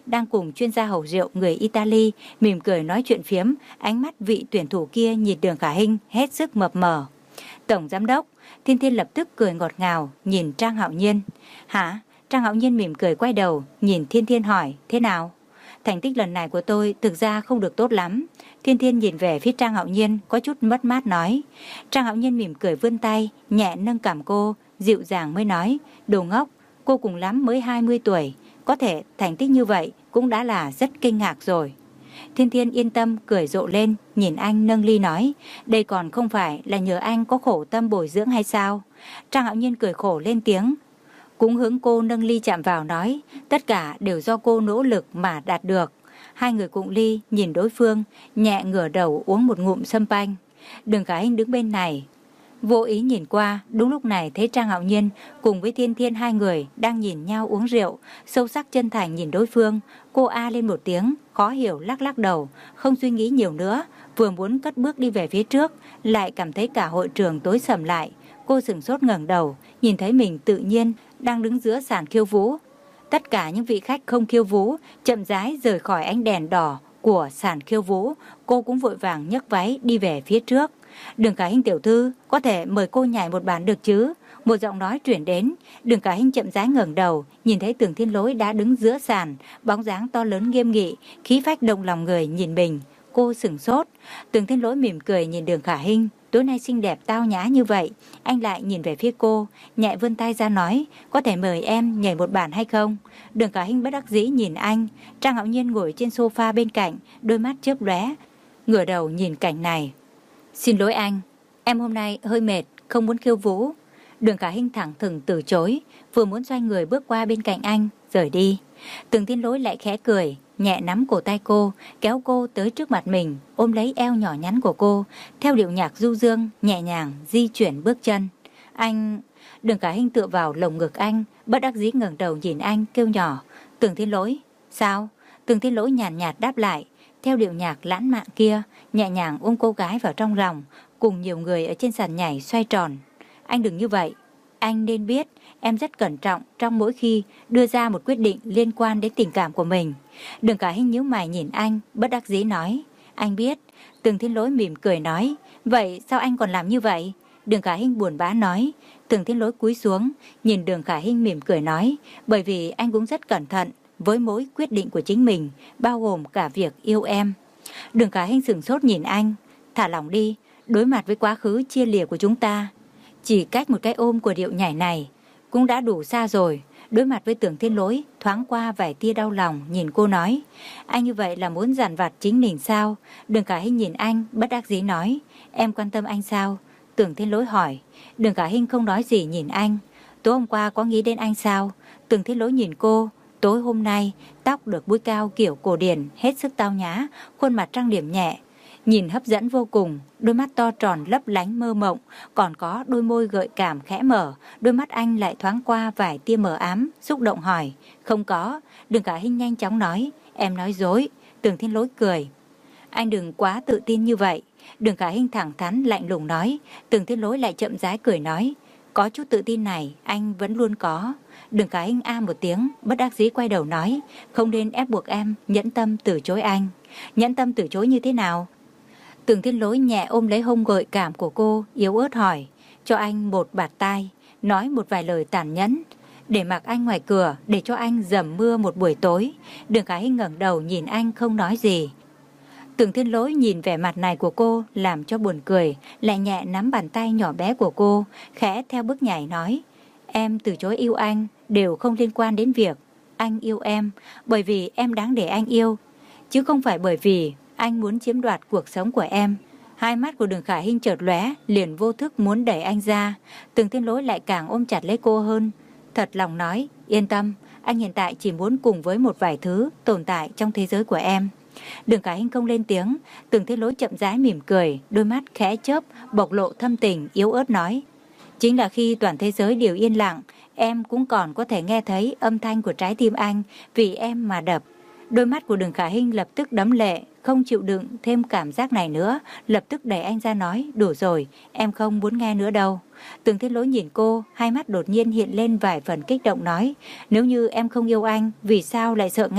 đang cùng chuyên gia hầu rượu người Italy mỉm cười nói chuyện phiếm, ánh mắt vị tuyển thủ kia nhìn Đường Khả Hinh hết sức mập mờ. Tổng giám đốc, Thiên Thiên lập tức cười ngọt ngào nhìn Trang Hạo Nhiên. Hả? Trang Hạo Nhiên mỉm cười quay đầu nhìn Thiên Thiên hỏi, thế nào? Thành tích lần này của tôi thực ra không được tốt lắm. Thiên Thiên nhìn về phía Trang Hạo Nhiên có chút mất mát nói. Trang Hạo Nhiên mỉm cười vươn tay, nhẹ nâng cằm cô, dịu dàng mới nói, đồ ngốc, cô cùng lắm mới hai mươi tuổi, có thể thành tích như vậy cũng đã là rất kinh ngạc rồi. Thiên Thiên yên tâm cười rộ lên, nhìn anh nâng ly nói, đây còn không phải là nhờ anh có khổ tâm bồi dưỡng hay sao? Trang Hạo Nhiên cười khổ lên tiếng, cũng hướng cô nâng ly chạm vào nói, tất cả đều do cô nỗ lực mà đạt được. Hai người cùng ly nhìn đối phương, nhẹ ngửa đầu uống một ngụm sâm panh. Đường Khả Hinh đứng bên này, vô ý nhìn qua, đúng lúc này thấy Trang Hạo Nhiên cùng với Thiên Thiên hai người đang nhìn nhau uống rượu, sâu sắc chân thành nhìn đối phương. Cô a lên một tiếng, khó hiểu lắc lắc đầu, không suy nghĩ nhiều nữa, vừa muốn cất bước đi về phía trước, lại cảm thấy cả hội trường tối sầm lại. Cô sửng sốt ngẩng đầu, nhìn thấy mình tự nhiên đang đứng giữa sàn khiêu vũ. Tất cả những vị khách không khiêu vũ chậm rãi rời khỏi ánh đèn đỏ của sàn khiêu vũ. Cô cũng vội vàng nhấc váy đi về phía trước. Đường Khả Hinh tiểu thư, có thể mời cô nhảy một bản được chứ? Một giọng nói truyền đến. Đường Khả Hinh chậm rãi ngẩng đầu, nhìn thấy Tưởng Thiên Lỗi đã đứng giữa sàn, bóng dáng to lớn nghiêm nghị, khí phách động lòng người nhìn mình. Cô sửng sốt. Tưởng Thiên Lỗi mỉm cười nhìn Đường Khả Hinh, tối nay xinh đẹp tao nhã như vậy. Anh lại nhìn về phía cô, nhẹ vươn tay ra nói, có thể mời em nhảy một bản hay không? Đường Khả Hinh bất đắc dĩ nhìn anh. Trang Hạo Nhiên ngồi trên sofa bên cạnh, đôi mắt chớp lóe, ngửa đầu nhìn cảnh này. Xin lỗi anh, em hôm nay hơi mệt, không muốn khiêu vũ. Đường Khả Hinh thẳng thừng từ chối, vừa muốn xoay người bước qua bên cạnh anh, rời đi. Tưởng Thiên Lỗi lại khẽ cười, nhẹ nắm cổ tay cô, kéo cô tới trước mặt mình, ôm lấy eo nhỏ nhắn của cô, theo điệu nhạc du dương, nhẹ nhàng di chuyển bước chân. Anh... Đường Khả Hinh tựa vào lồng ngực anh, bất đắc dĩ ngẩng đầu nhìn anh, kêu nhỏ, Tưởng Thiên Lỗi, sao? Tưởng Thiên Lỗi nhàn nhạt, nhạt đáp lại, theo điệu nhạc lãng mạn kia, nhẹ nhàng ôm cô gái vào trong lòng, cùng nhiều người ở trên sàn nhảy xoay tròn. Anh đừng như vậy, anh nên biết em rất cẩn trọng trong mỗi khi đưa ra một quyết định liên quan đến tình cảm của mình. Đường Khả Hinh nhíu mày nhìn anh, bất đắc dĩ nói, anh biết. Tưởng Thiên Lỗi mỉm cười nói, vậy sao anh còn làm như vậy? Đường Khả Hinh buồn bã nói. Tưởng Thiên Lỗi cúi xuống, nhìn Đường Khả Hinh mỉm cười nói, bởi vì anh cũng rất cẩn thận với mỗi quyết định của chính mình, bao gồm cả việc yêu em. Đường Khả Hinh sửng sốt nhìn anh, thả lỏng đi, đối mặt với quá khứ chia lìa của chúng ta, chỉ cách một cái ôm của điệu nhảy này cũng đã đủ xa rồi. Đối mặt với Tưởng Thiên Lỗi, thoáng qua vài tia đau lòng, nhìn cô nói, anh như vậy là muốn dằn vặt chính mình sao? Đường Khả Hinh nhìn anh, bất đắc dĩ nói, em quan tâm anh sao? Tưởng Thiên Lỗi hỏi. Đường Khả Hinh không nói gì nhìn anh. Tối hôm qua có nghĩ đến anh sao? Tưởng Thiên Lỗi nhìn cô. Tối hôm nay, tóc được búi cao kiểu cổ điển, hết sức tao nhã, khuôn mặt trang điểm nhẹ, nhìn hấp dẫn vô cùng, đôi mắt to tròn lấp lánh mơ mộng, còn có đôi môi gợi cảm khẽ mở. Đôi mắt anh lại thoáng qua vài tia mờ ám, xúc động hỏi, không có. Đường Khả Hinh nhanh chóng nói, em nói dối. Tưởng Thiên Lỗi cười, anh đừng quá tự tin như vậy. Đường Khả Hinh thẳng thắn lạnh lùng nói. Tưởng Thiên Lỗi lại chậm rãi cười nói, có chút tự tin này anh vẫn luôn có. Đường Khả Hinh a một tiếng, bất đắc dĩ quay đầu nói, không nên ép buộc em nhẫn tâm từ chối anh. Nhẫn tâm từ chối như thế nào? Tưởng Thiên Lỗi nhẹ ôm lấy hông gợi cảm của cô, yếu ớt hỏi, cho anh một bạt tai, nói một vài lời tàn nhẫn, để mặc anh ngoài cửa, để cho anh dầm mưa một buổi tối. Đường Khả Hinh ngẩng đầu nhìn anh không nói gì. Tưởng Thiên Lỗi nhìn vẻ mặt này của cô làm cho buồn cười, lại nhẹ nắm bàn tay nhỏ bé của cô, khẽ theo bước nhảy nói, em từ chối yêu anh đều không liên quan đến việc anh yêu em, bởi vì em đáng để anh yêu, chứ không phải bởi vì anh muốn chiếm đoạt cuộc sống của em. Hai mắt của Đường Khả Hinh chợt lóe, liền vô thức muốn đẩy anh ra. Tưởng Thiên Lỗi lại càng ôm chặt lấy cô hơn, thật lòng nói, yên tâm, anh hiện tại chỉ muốn cùng với một vài thứ tồn tại trong thế giới của em. Đường Khả Hinh không lên tiếng. Tưởng Thiên Lỗi chậm rãi mỉm cười, đôi mắt khẽ chớp, bộc lộ thâm tình yếu ớt nói, chính là khi toàn thế giới đều yên lặng, em cũng còn có thể nghe thấy âm thanh của trái tim anh vì em mà đập. Đôi mắt của Đường Khả Hinh lập tức đẫm lệ, không chịu đựng thêm cảm giác này nữa, lập tức đẩy anh ra nói, đủ rồi, em không muốn nghe nữa đâu. Tưởng Thiên Lỗi nhìn cô, hai mắt đột nhiên hiện lên vài phần kích động nói, nếu như em không yêu anh, vì sao lại sợ nghe?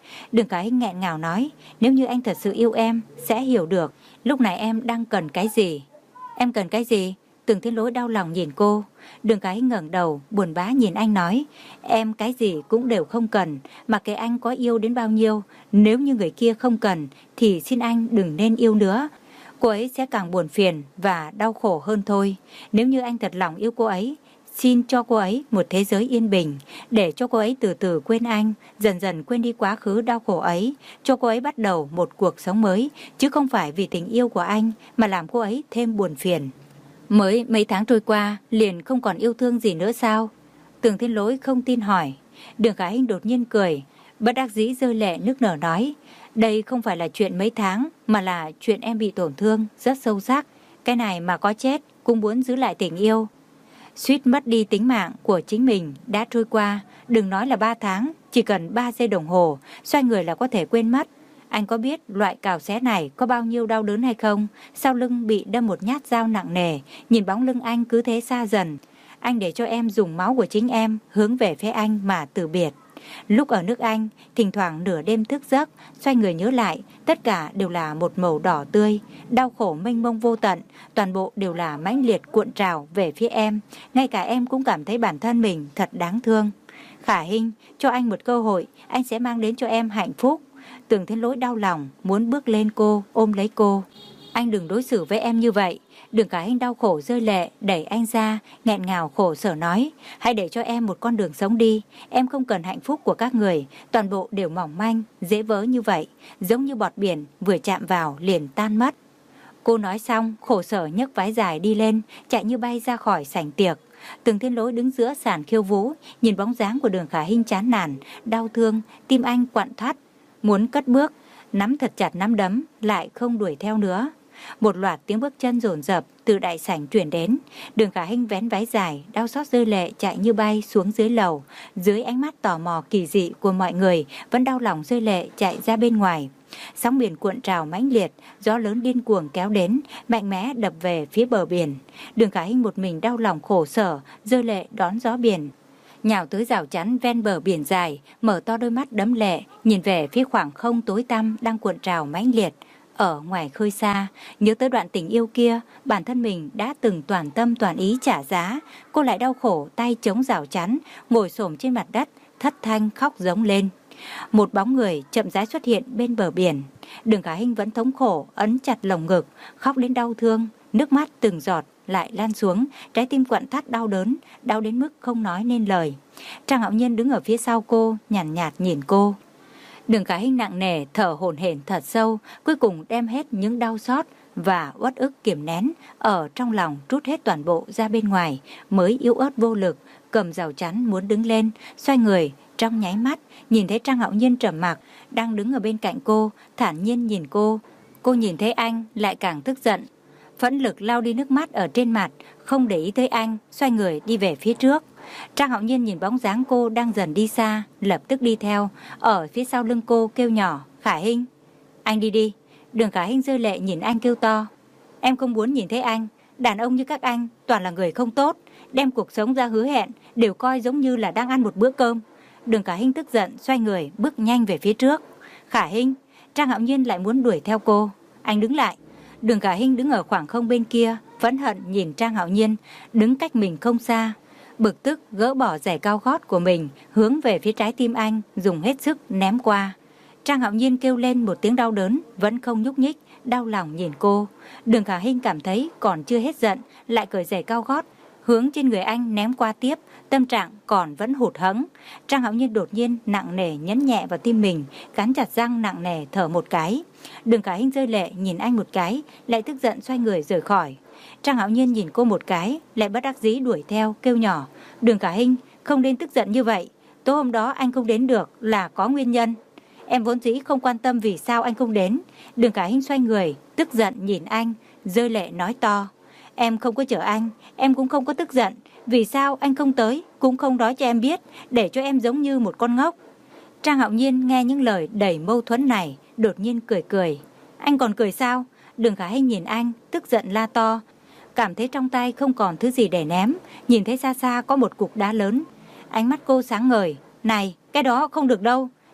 Đường Khả Hinh nghẹn ngào nói, nếu như anh thật sự yêu em, sẽ hiểu được lúc này em đang cần cái gì. Em cần cái gì? Tưởng Thiên Lỗi đau lòng nhìn cô. Đường Khả Hinh ngẩng đầu, buồn bã nhìn anh nói, em cái gì cũng đều không cần, mà kệ anh có yêu đến bao nhiêu. Nếu như người kia không cần, thì xin anh đừng nên yêu nữa. Cô ấy sẽ càng buồn phiền và đau khổ hơn thôi. Nếu như anh thật lòng yêu cô ấy, xin cho cô ấy một thế giới yên bình, để cho cô ấy từ từ quên anh, dần dần quên đi quá khứ đau khổ ấy, cho cô ấy bắt đầu một cuộc sống mới, chứ không phải vì tình yêu của anh mà làm cô ấy thêm buồn phiền. Mới mấy tháng trôi qua, liền không còn yêu thương gì nữa sao? Tưởng Thiên Lỗi không tin hỏi. Đường Khả Hinh đột nhiên cười, bất đắc dĩ rơi lệ nức nở nói, đây không phải là chuyện mấy tháng, mà là chuyện em bị tổn thương rất sâu sắc. Cái này mà có chết cũng muốn giữ lại tình yêu. Suýt mất đi tính mạng của chính mình đã trôi qua, đừng nói là ba tháng, chỉ cần ba giây đồng hồ, xoay người là có thể quên mất. Anh có biết loại cào xé này có bao nhiêu đau đớn hay không? Sau lưng bị đâm một nhát dao nặng nề, nhìn bóng lưng anh cứ thế xa dần. Anh để cho em dùng máu của chính em hướng về phía anh mà từ biệt. Lúc ở nước Anh, thỉnh thoảng nửa đêm thức giấc, xoay người nhớ lại, tất cả đều là một màu đỏ tươi, đau khổ mênh mông vô tận, toàn bộ đều là mãnh liệt cuộn trào về phía em. Ngay cả em cũng cảm thấy bản thân mình thật đáng thương. Khả Hinh, cho anh một cơ hội, anh sẽ mang đến cho em hạnh phúc. Tưởng Thiên Lỗi đau lòng, muốn bước lên cô, ôm lấy cô. Anh đừng đối xử với em như vậy. Đường Khả Hinh đau khổ rơi lệ, đẩy anh ra, nghẹn ngào khổ sở nói, hãy để cho em một con đường sống đi. Em không cần hạnh phúc của các người, toàn bộ đều mỏng manh, dễ vỡ như vậy, giống như bọt biển, vừa chạm vào liền tan mất. Cô nói xong, khổ sở nhấc váy dài đi lên, chạy như bay ra khỏi sảnh tiệc. Tưởng Thiên Lỗi đứng giữa sàn khiêu vũ, nhìn bóng dáng của Đường Khả Hinh chán nản, đau thương, tim anh quặn thắt, muốn cất bước, nắm thật chặt nắm đấm, lại không đuổi theo nữa. Một loạt tiếng bước chân dồn dập từ đại sảnh truyền đến. Đường Khả Hinh vén váy dài, đau xót rơi lệ chạy như bay xuống dưới lầu. Dưới ánh mắt tò mò kỳ dị của mọi người, vẫn đau lòng rơi lệ chạy ra bên ngoài. Sóng biển cuộn trào mãnh liệt, gió lớn điên cuồng kéo đến, mạnh mẽ đập về phía bờ biển. Đường Khả Hinh một mình đau lòng khổ sở, rơi lệ đón gió biển, nhào tới rào chắn ven bờ biển dài, mở to đôi mắt đẫm lệ, nhìn về phía khoảng không tối tăm đang cuộn trào mãnh liệt. Ở ngoài khơi xa, nhớ tới đoạn tình yêu kia, bản thân mình đã từng toàn tâm toàn ý trả giá, cô lại đau khổ tay chống rào chắn, ngồi xổm trên mặt đất, thất thanh khóc giống lên. Một bóng người chậm rãi xuất hiện bên bờ biển. Đường Khả Hinh vẫn thống khổ, ấn chặt lồng ngực, khóc đến đau thương, nước mắt từng giọt lại lan xuống, trái tim quặn thắt đau đớn, đau đến mức không nói nên lời. Trang Hạo Nhiên đứng ở phía sau cô, nhàn nhạt, nhạt nhìn cô. Đường Khả Hinh nặng nề thở hổn hển thật sâu, cuối cùng đem hết những đau xót và uất ức kiềm nén ở trong lòng trút hết toàn bộ ra bên ngoài, mới yếu ớt vô lực, cầm rào chắn muốn đứng lên, xoay người, trong nháy mắt nhìn thấy Trang Hạo Nhiên trầm mặc đang đứng ở bên cạnh cô, thản nhiên nhìn cô. Cô nhìn thấy anh lại càng tức giận, phẫn lực lau đi nước mắt ở trên mặt, không để ý tới anh, xoay người đi về phía trước. Trang Hạo Nhiên nhìn bóng dáng cô đang dần đi xa, lập tức đi theo, ở phía sau lưng cô kêu nhỏ, Khả Hinh, anh đi đi. Đường Khả Hinh rơi lệ nhìn anh kêu to, em không muốn nhìn thấy anh. Đàn ông như các anh toàn là người không tốt, đem cuộc sống ra hứa hẹn, đều coi giống như là đang ăn một bữa cơm. Đường Khả Hinh tức giận xoay người bước nhanh về phía trước. Khả Hinh, Trang Hạo Nhiên lại muốn đuổi theo cô. Anh đứng lại. Đường Khả Hinh đứng ở khoảng không bên kia, phẫn hận nhìn Trang Hạo Nhiên đứng cách mình không xa, bực tức gỡ bỏ giày cao gót của mình, hướng về phía trái tim anh, dùng hết sức ném qua. Trang Hạo Nhiên kêu lên một tiếng đau đớn, vẫn không nhúc nhích, đau lòng nhìn cô. Đường Khả Hinh cảm thấy còn chưa hết giận, lại cởi giày cao gót, hướng trên người anh ném qua tiếp, tâm trạng còn vẫn hụt hẫng. Trang Hạo Nhiên đột nhiên nặng nề nhấn nhẹ vào tim mình, cắn chặt răng nặng nề thở một cái. Đường Khả Hinh rơi lệ nhìn anh một cái, lại tức giận xoay người rời khỏi. Trang Hạo Nhiên nhìn cô một cái, lại bất đắc dĩ đuổi theo, kêu nhỏ, Đường Khả Hinh, không nên tức giận như vậy. Tối hôm đó anh không đến được là có nguyên nhân. Em vốn dĩ không quan tâm vì sao anh không đến. Đường Khả Hinh xoay người, tức giận nhìn anh, rơi lệ nói to, em không có chở anh, em cũng không có tức giận. Vì sao anh không tới, cũng không nói cho em biết, để cho em giống như một con ngốc. Trang Hạo Nhiên nghe những lời đầy mâu thuẫn này, đột nhiên cười cười. Anh còn cười sao? Đường Khả Hinh nhìn anh, tức giận la to, cảm thấy trong tay không còn thứ gì để ném, nhìn thấy xa xa có một cục đá lớn. Ánh mắt cô sáng ngời, này, cái đó không được đâu.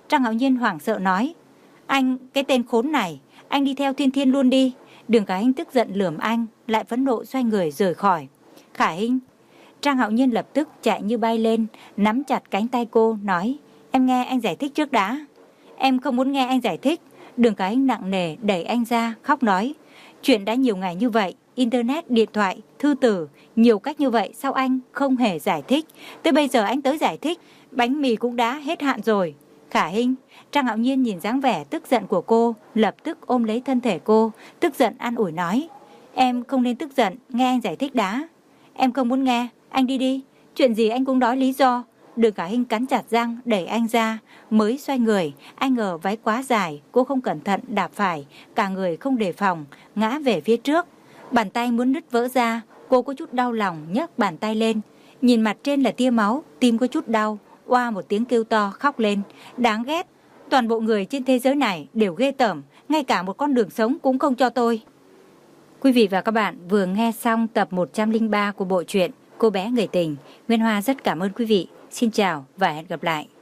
Trang Hạo Nhiên hoảng sợ nói: Anh, cái tên khốn này, anh đi theo Thiên Thiên luôn đi. Đường Khả Hinh tức giận lườm anh, lại phẫn nộ xoay người rời khỏi. Khả Hinh. Trang Hạo Nhiên lập tức chạy như bay lên, nắm chặt cánh tay cô, nói: Em nghe anh giải thích trước đã. Em không muốn nghe anh giải thích. Đường Khả Hinh nặng nề đẩy anh ra, khóc nói: Chuyện đã nhiều ngày như vậy, internet, điện thoại, thư tử, nhiều cách như vậy, sao anh không hề giải thích? Tới bây giờ anh tới giải thích, bánh mì cũng đã hết hạn rồi. Khả Hinh. Trang Hạo Nhiên nhìn dáng vẻ tức giận của cô, lập tức ôm lấy thân thể cô, tức giận an ủi nói: Em không nên tức giận, nghe anh giải thích đã. Em không muốn nghe, anh đi đi. Chuyện gì anh cũng nói lý do. Đường Khả Hinh cắn chặt răng đẩy anh ra, mới xoay người, anh ngờ váy quá dài, cô không cẩn thận đạp phải, cả người không đề phòng, ngã về phía trước. Bàn tay muốn nứt vỡ ra, cô có chút đau lòng nhấc bàn tay lên, nhìn mặt trên là tia máu, tim có chút đau, oa một tiếng kêu to khóc lên. Đáng ghét, toàn bộ người trên thế giới này đều ghê tởm, ngay cả một con đường sống cũng không cho tôi. Quý vị và các bạn vừa nghe xong tập một trăm lẻ ba của bộ truyện Cô bé người tình. Nguyên Hoa rất cảm ơn quý vị. Xin chào và hẹn gặp lại.